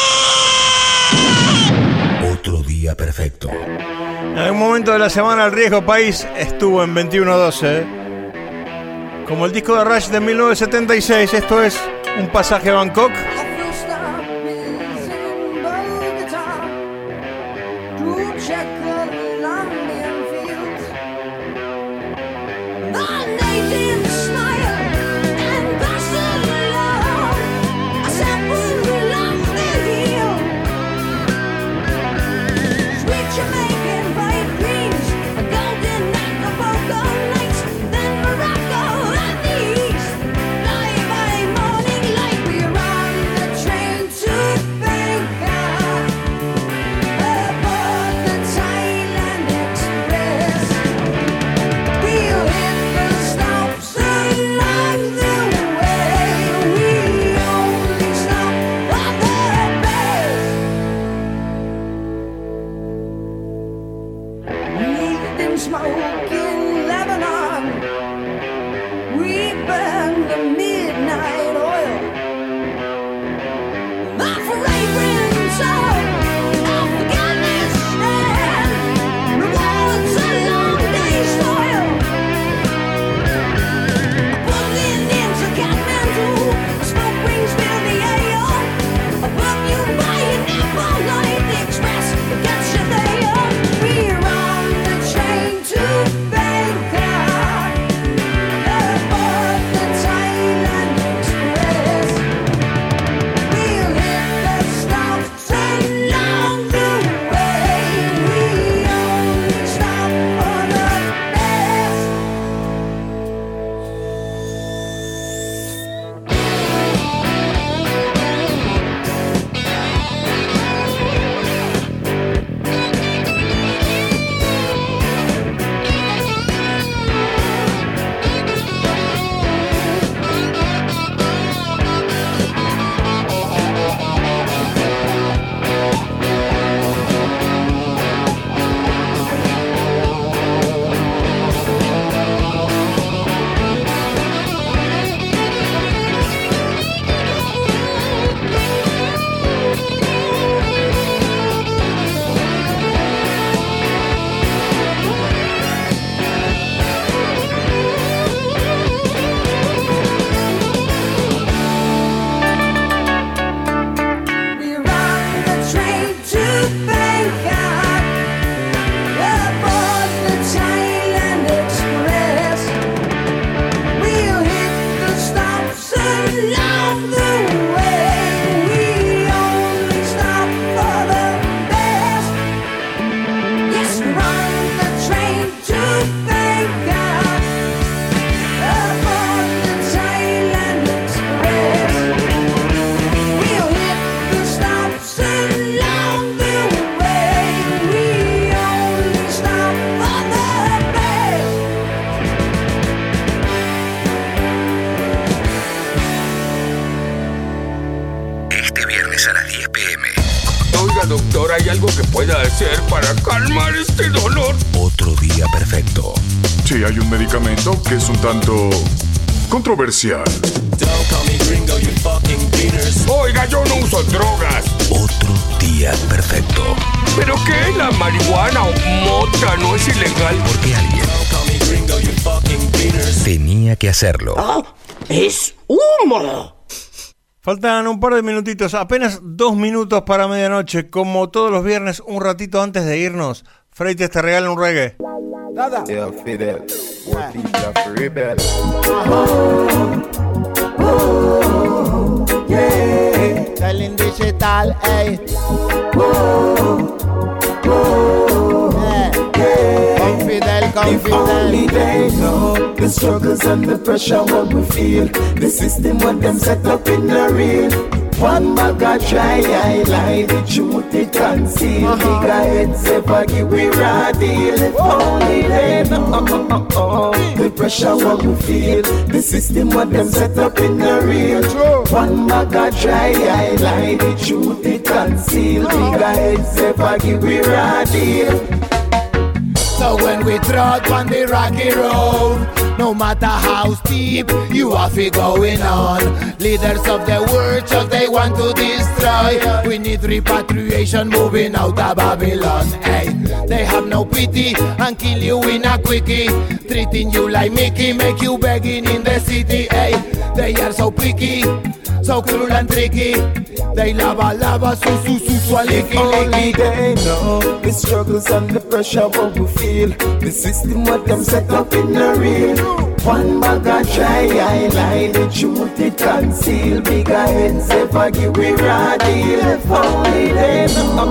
Perón! Otro día perfecto. En algún momento de la semana el riesgo país estuvo en veintiuno doce. Como el disco de Rush de mil novecientos setenta y seis, esto es Un pasaje a Bangkok. doctor, ¿hay algo que pueda hacer para calmar este dolor? Otro día perfecto. Sí, hay un medicamento que es un tanto controversial. Oiga, yo no uso drogas. Otro día perfecto. ¿Pero qué? ¿La marihuana o mota no es ilegal? Porque alguien tenía que hacerlo. ¡Oh! ¡Es humo! Faltan un par de minutitos, apenas dos minutos para medianoche. Como todos los viernes, un ratito antes de irnos, Freites te regala un reggae. Nada. Yeah, Fidel. More people have rebel. Oh, yeah. Selling digital, ey. Oh, oh, yeah, yeah. Confidel, confidel. If only they know the struggles and the pressure what we feel. The system what them set up in the real. One bag of try, I lie, the truth it conceal. Uh-huh. Bigger heads ever give we raw deal. If only they know the pressure what we feel. The system what them set up in the real. One bag of try, I lie, the truth it conceal. Bigger heads ever give we raw deal. So when we trot on the rocky road, no matter how steep, you have it going on. Leaders of the world, just they want to destroy. We need repatriation, moving out of Babylon. Hey, they have no pity and kill you in a quickie. Treating you like Mickey, make you begging in the city. Hey, they are so picky, so cruel and tricky. They lava, lava, su, su, su, su, licky, Only they know the struggles and the pressure what we feel. The system what them set up in the real. One bag of try, I lie, the truth it conceal. Bigger heads ever give we raw deal. If only they know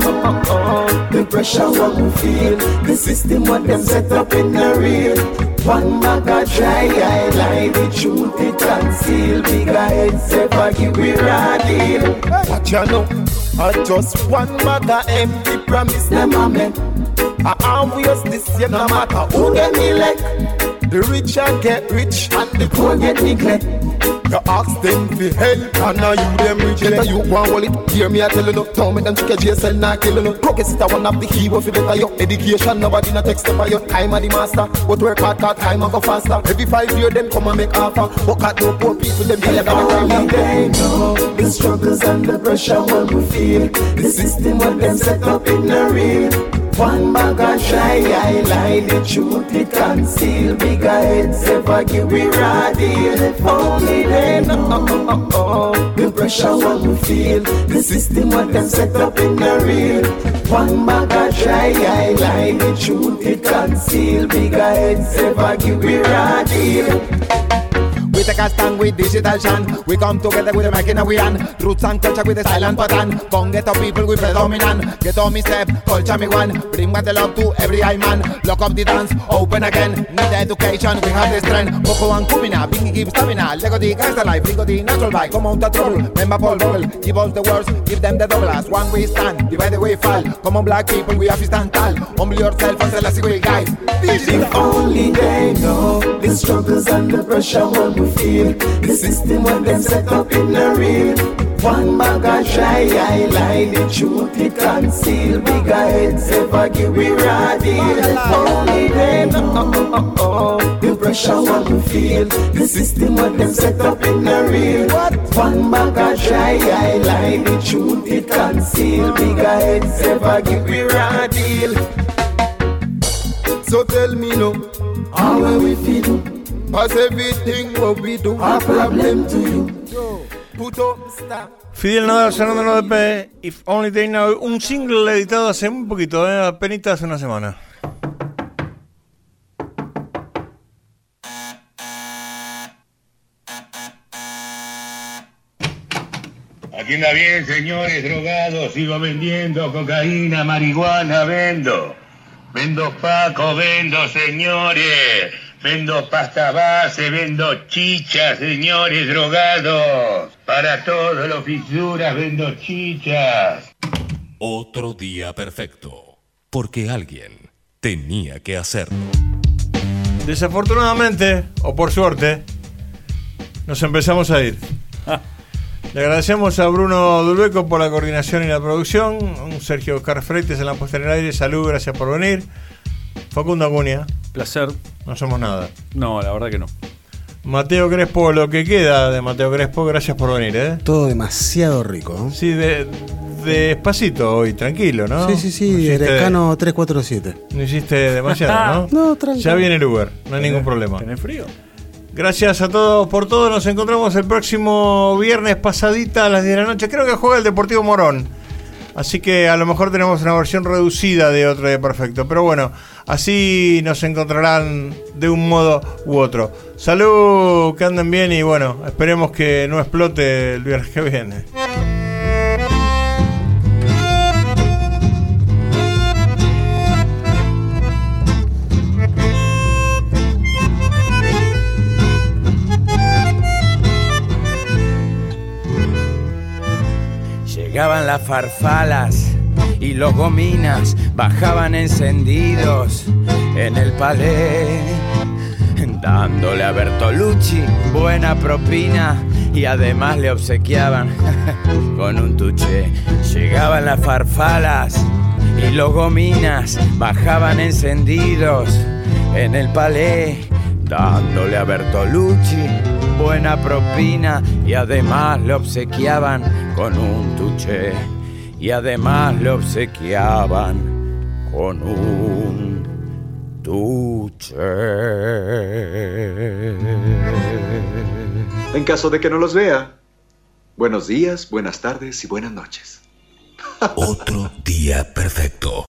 the pressure what we feel. The system what them set up in the real. One bag of try, I lie, the truth it conceal. Bigger heads ever give we raw deal. What you know? I just one bag of empty promise them a make. I always this year no matter who get me like. The rich and get rich and the poor get neglect. You ask them for help and now you them reject. You want hold it, hear me I tell you no. Tell me them chicken J S L not kill you no. Progress is one of the hero for better your education. Nobody not take step by your time of the master. But work hard, that time and go faster. Every five years them come and make offer. But at no poor people them tell you that only they know the struggles and the pressure what we feel. The system what them set up in the real. One bag of try, I lie, the truth it conceal. Bigger heads ever give we raw deal. If only they know the pressure what we feel. The system what them set up in the real. One bag of try, I lie, the truth it conceal. Bigger heads ever give we raw deal. We take a stand with digital shan. We come together with the mic in a we hand. Roots and culture with the silent pattern. Come get up people with predominant. Get on me step, culture me one. Bring back the love to every eye man. Lock up the dance, open again. Need the education, we have the strength. Boko and Kumina, Bingy give stamina. Lego the gangster life, Lego the natural bike. Come on the trouble, remember Paul Bubble. Give us the words, give them the double as one we stand. Divide the way fall. Come on black people, we have to stand tall. Humble yourself and tell us we guys. If only they know the struggles and the pressure what we feel. The system what them set up in the real. One bag of try, I lie, the truth it conceal. Bigger heads ever give we raw deal. If only they know the pressure what we feel. The system what them set up in the real. One bag of try, I lie, the truth it conceal. Bigger heads ever give we raw deal. So tell me no, how will we feel? Cause everything what we do a problem to you. Put up stop. Fidel Nadal sonando en O D P, If Only They Know, un single editado hace un poquito, eh, apenas hace una semana. Aquí anda bien, señores drogados, sigo vendiendo cocaína, marihuana, vendo. Vendo paco, vendo, señores. Vendo pasta base, vendo chicha, señores drogados. Para todos los fisuras vendo chichas. Otro día perfecto. Porque alguien tenía que hacerlo. Desafortunadamente, o por suerte, nos empezamos a ir. Le agradecemos a Bruno Dulbeco por la coordinación y la producción. Un Sergio Carfreites en la puesta en el aire. Salud, gracias por venir. Facundo Acuña. Placer. No somos nada. No, la verdad que no. Mateo Crespo, lo que queda de Mateo Crespo, gracias por venir, ¿eh? Todo demasiado rico. Sí, de, despacito hoy, tranquilo, ¿no? Sí, sí, sí, no Erecano tres cuatro siete. No hiciste demasiado, ¿no? No, tranquilo. Ya viene el Uber, no hay ningún problema. ¿Tenés frío? Gracias a todos por todo. Nos encontramos el próximo viernes pasadita a las diez de la noche. Creo que juega el Deportivo Morón. Así que a lo mejor tenemos una versión reducida de Otro Día Perfecto. Pero bueno, así nos encontrarán de un modo u otro. Salud, que anden bien y bueno, esperemos que no explote el viernes que viene. Llegaban las farfalas y los gominas bajaban encendidos en el palé, dándole a Bertolucci buena propina y además le obsequiaban con un tuché. Llegaban las farfalas y los gominas bajaban encendidos en el palé, dándole a Bertolucci buena propina y además le obsequiaban con un tuché. Y además le obsequiaban con un tuché. En caso de que no los vea, buenos días, buenas tardes y buenas noches. Otro día perfecto.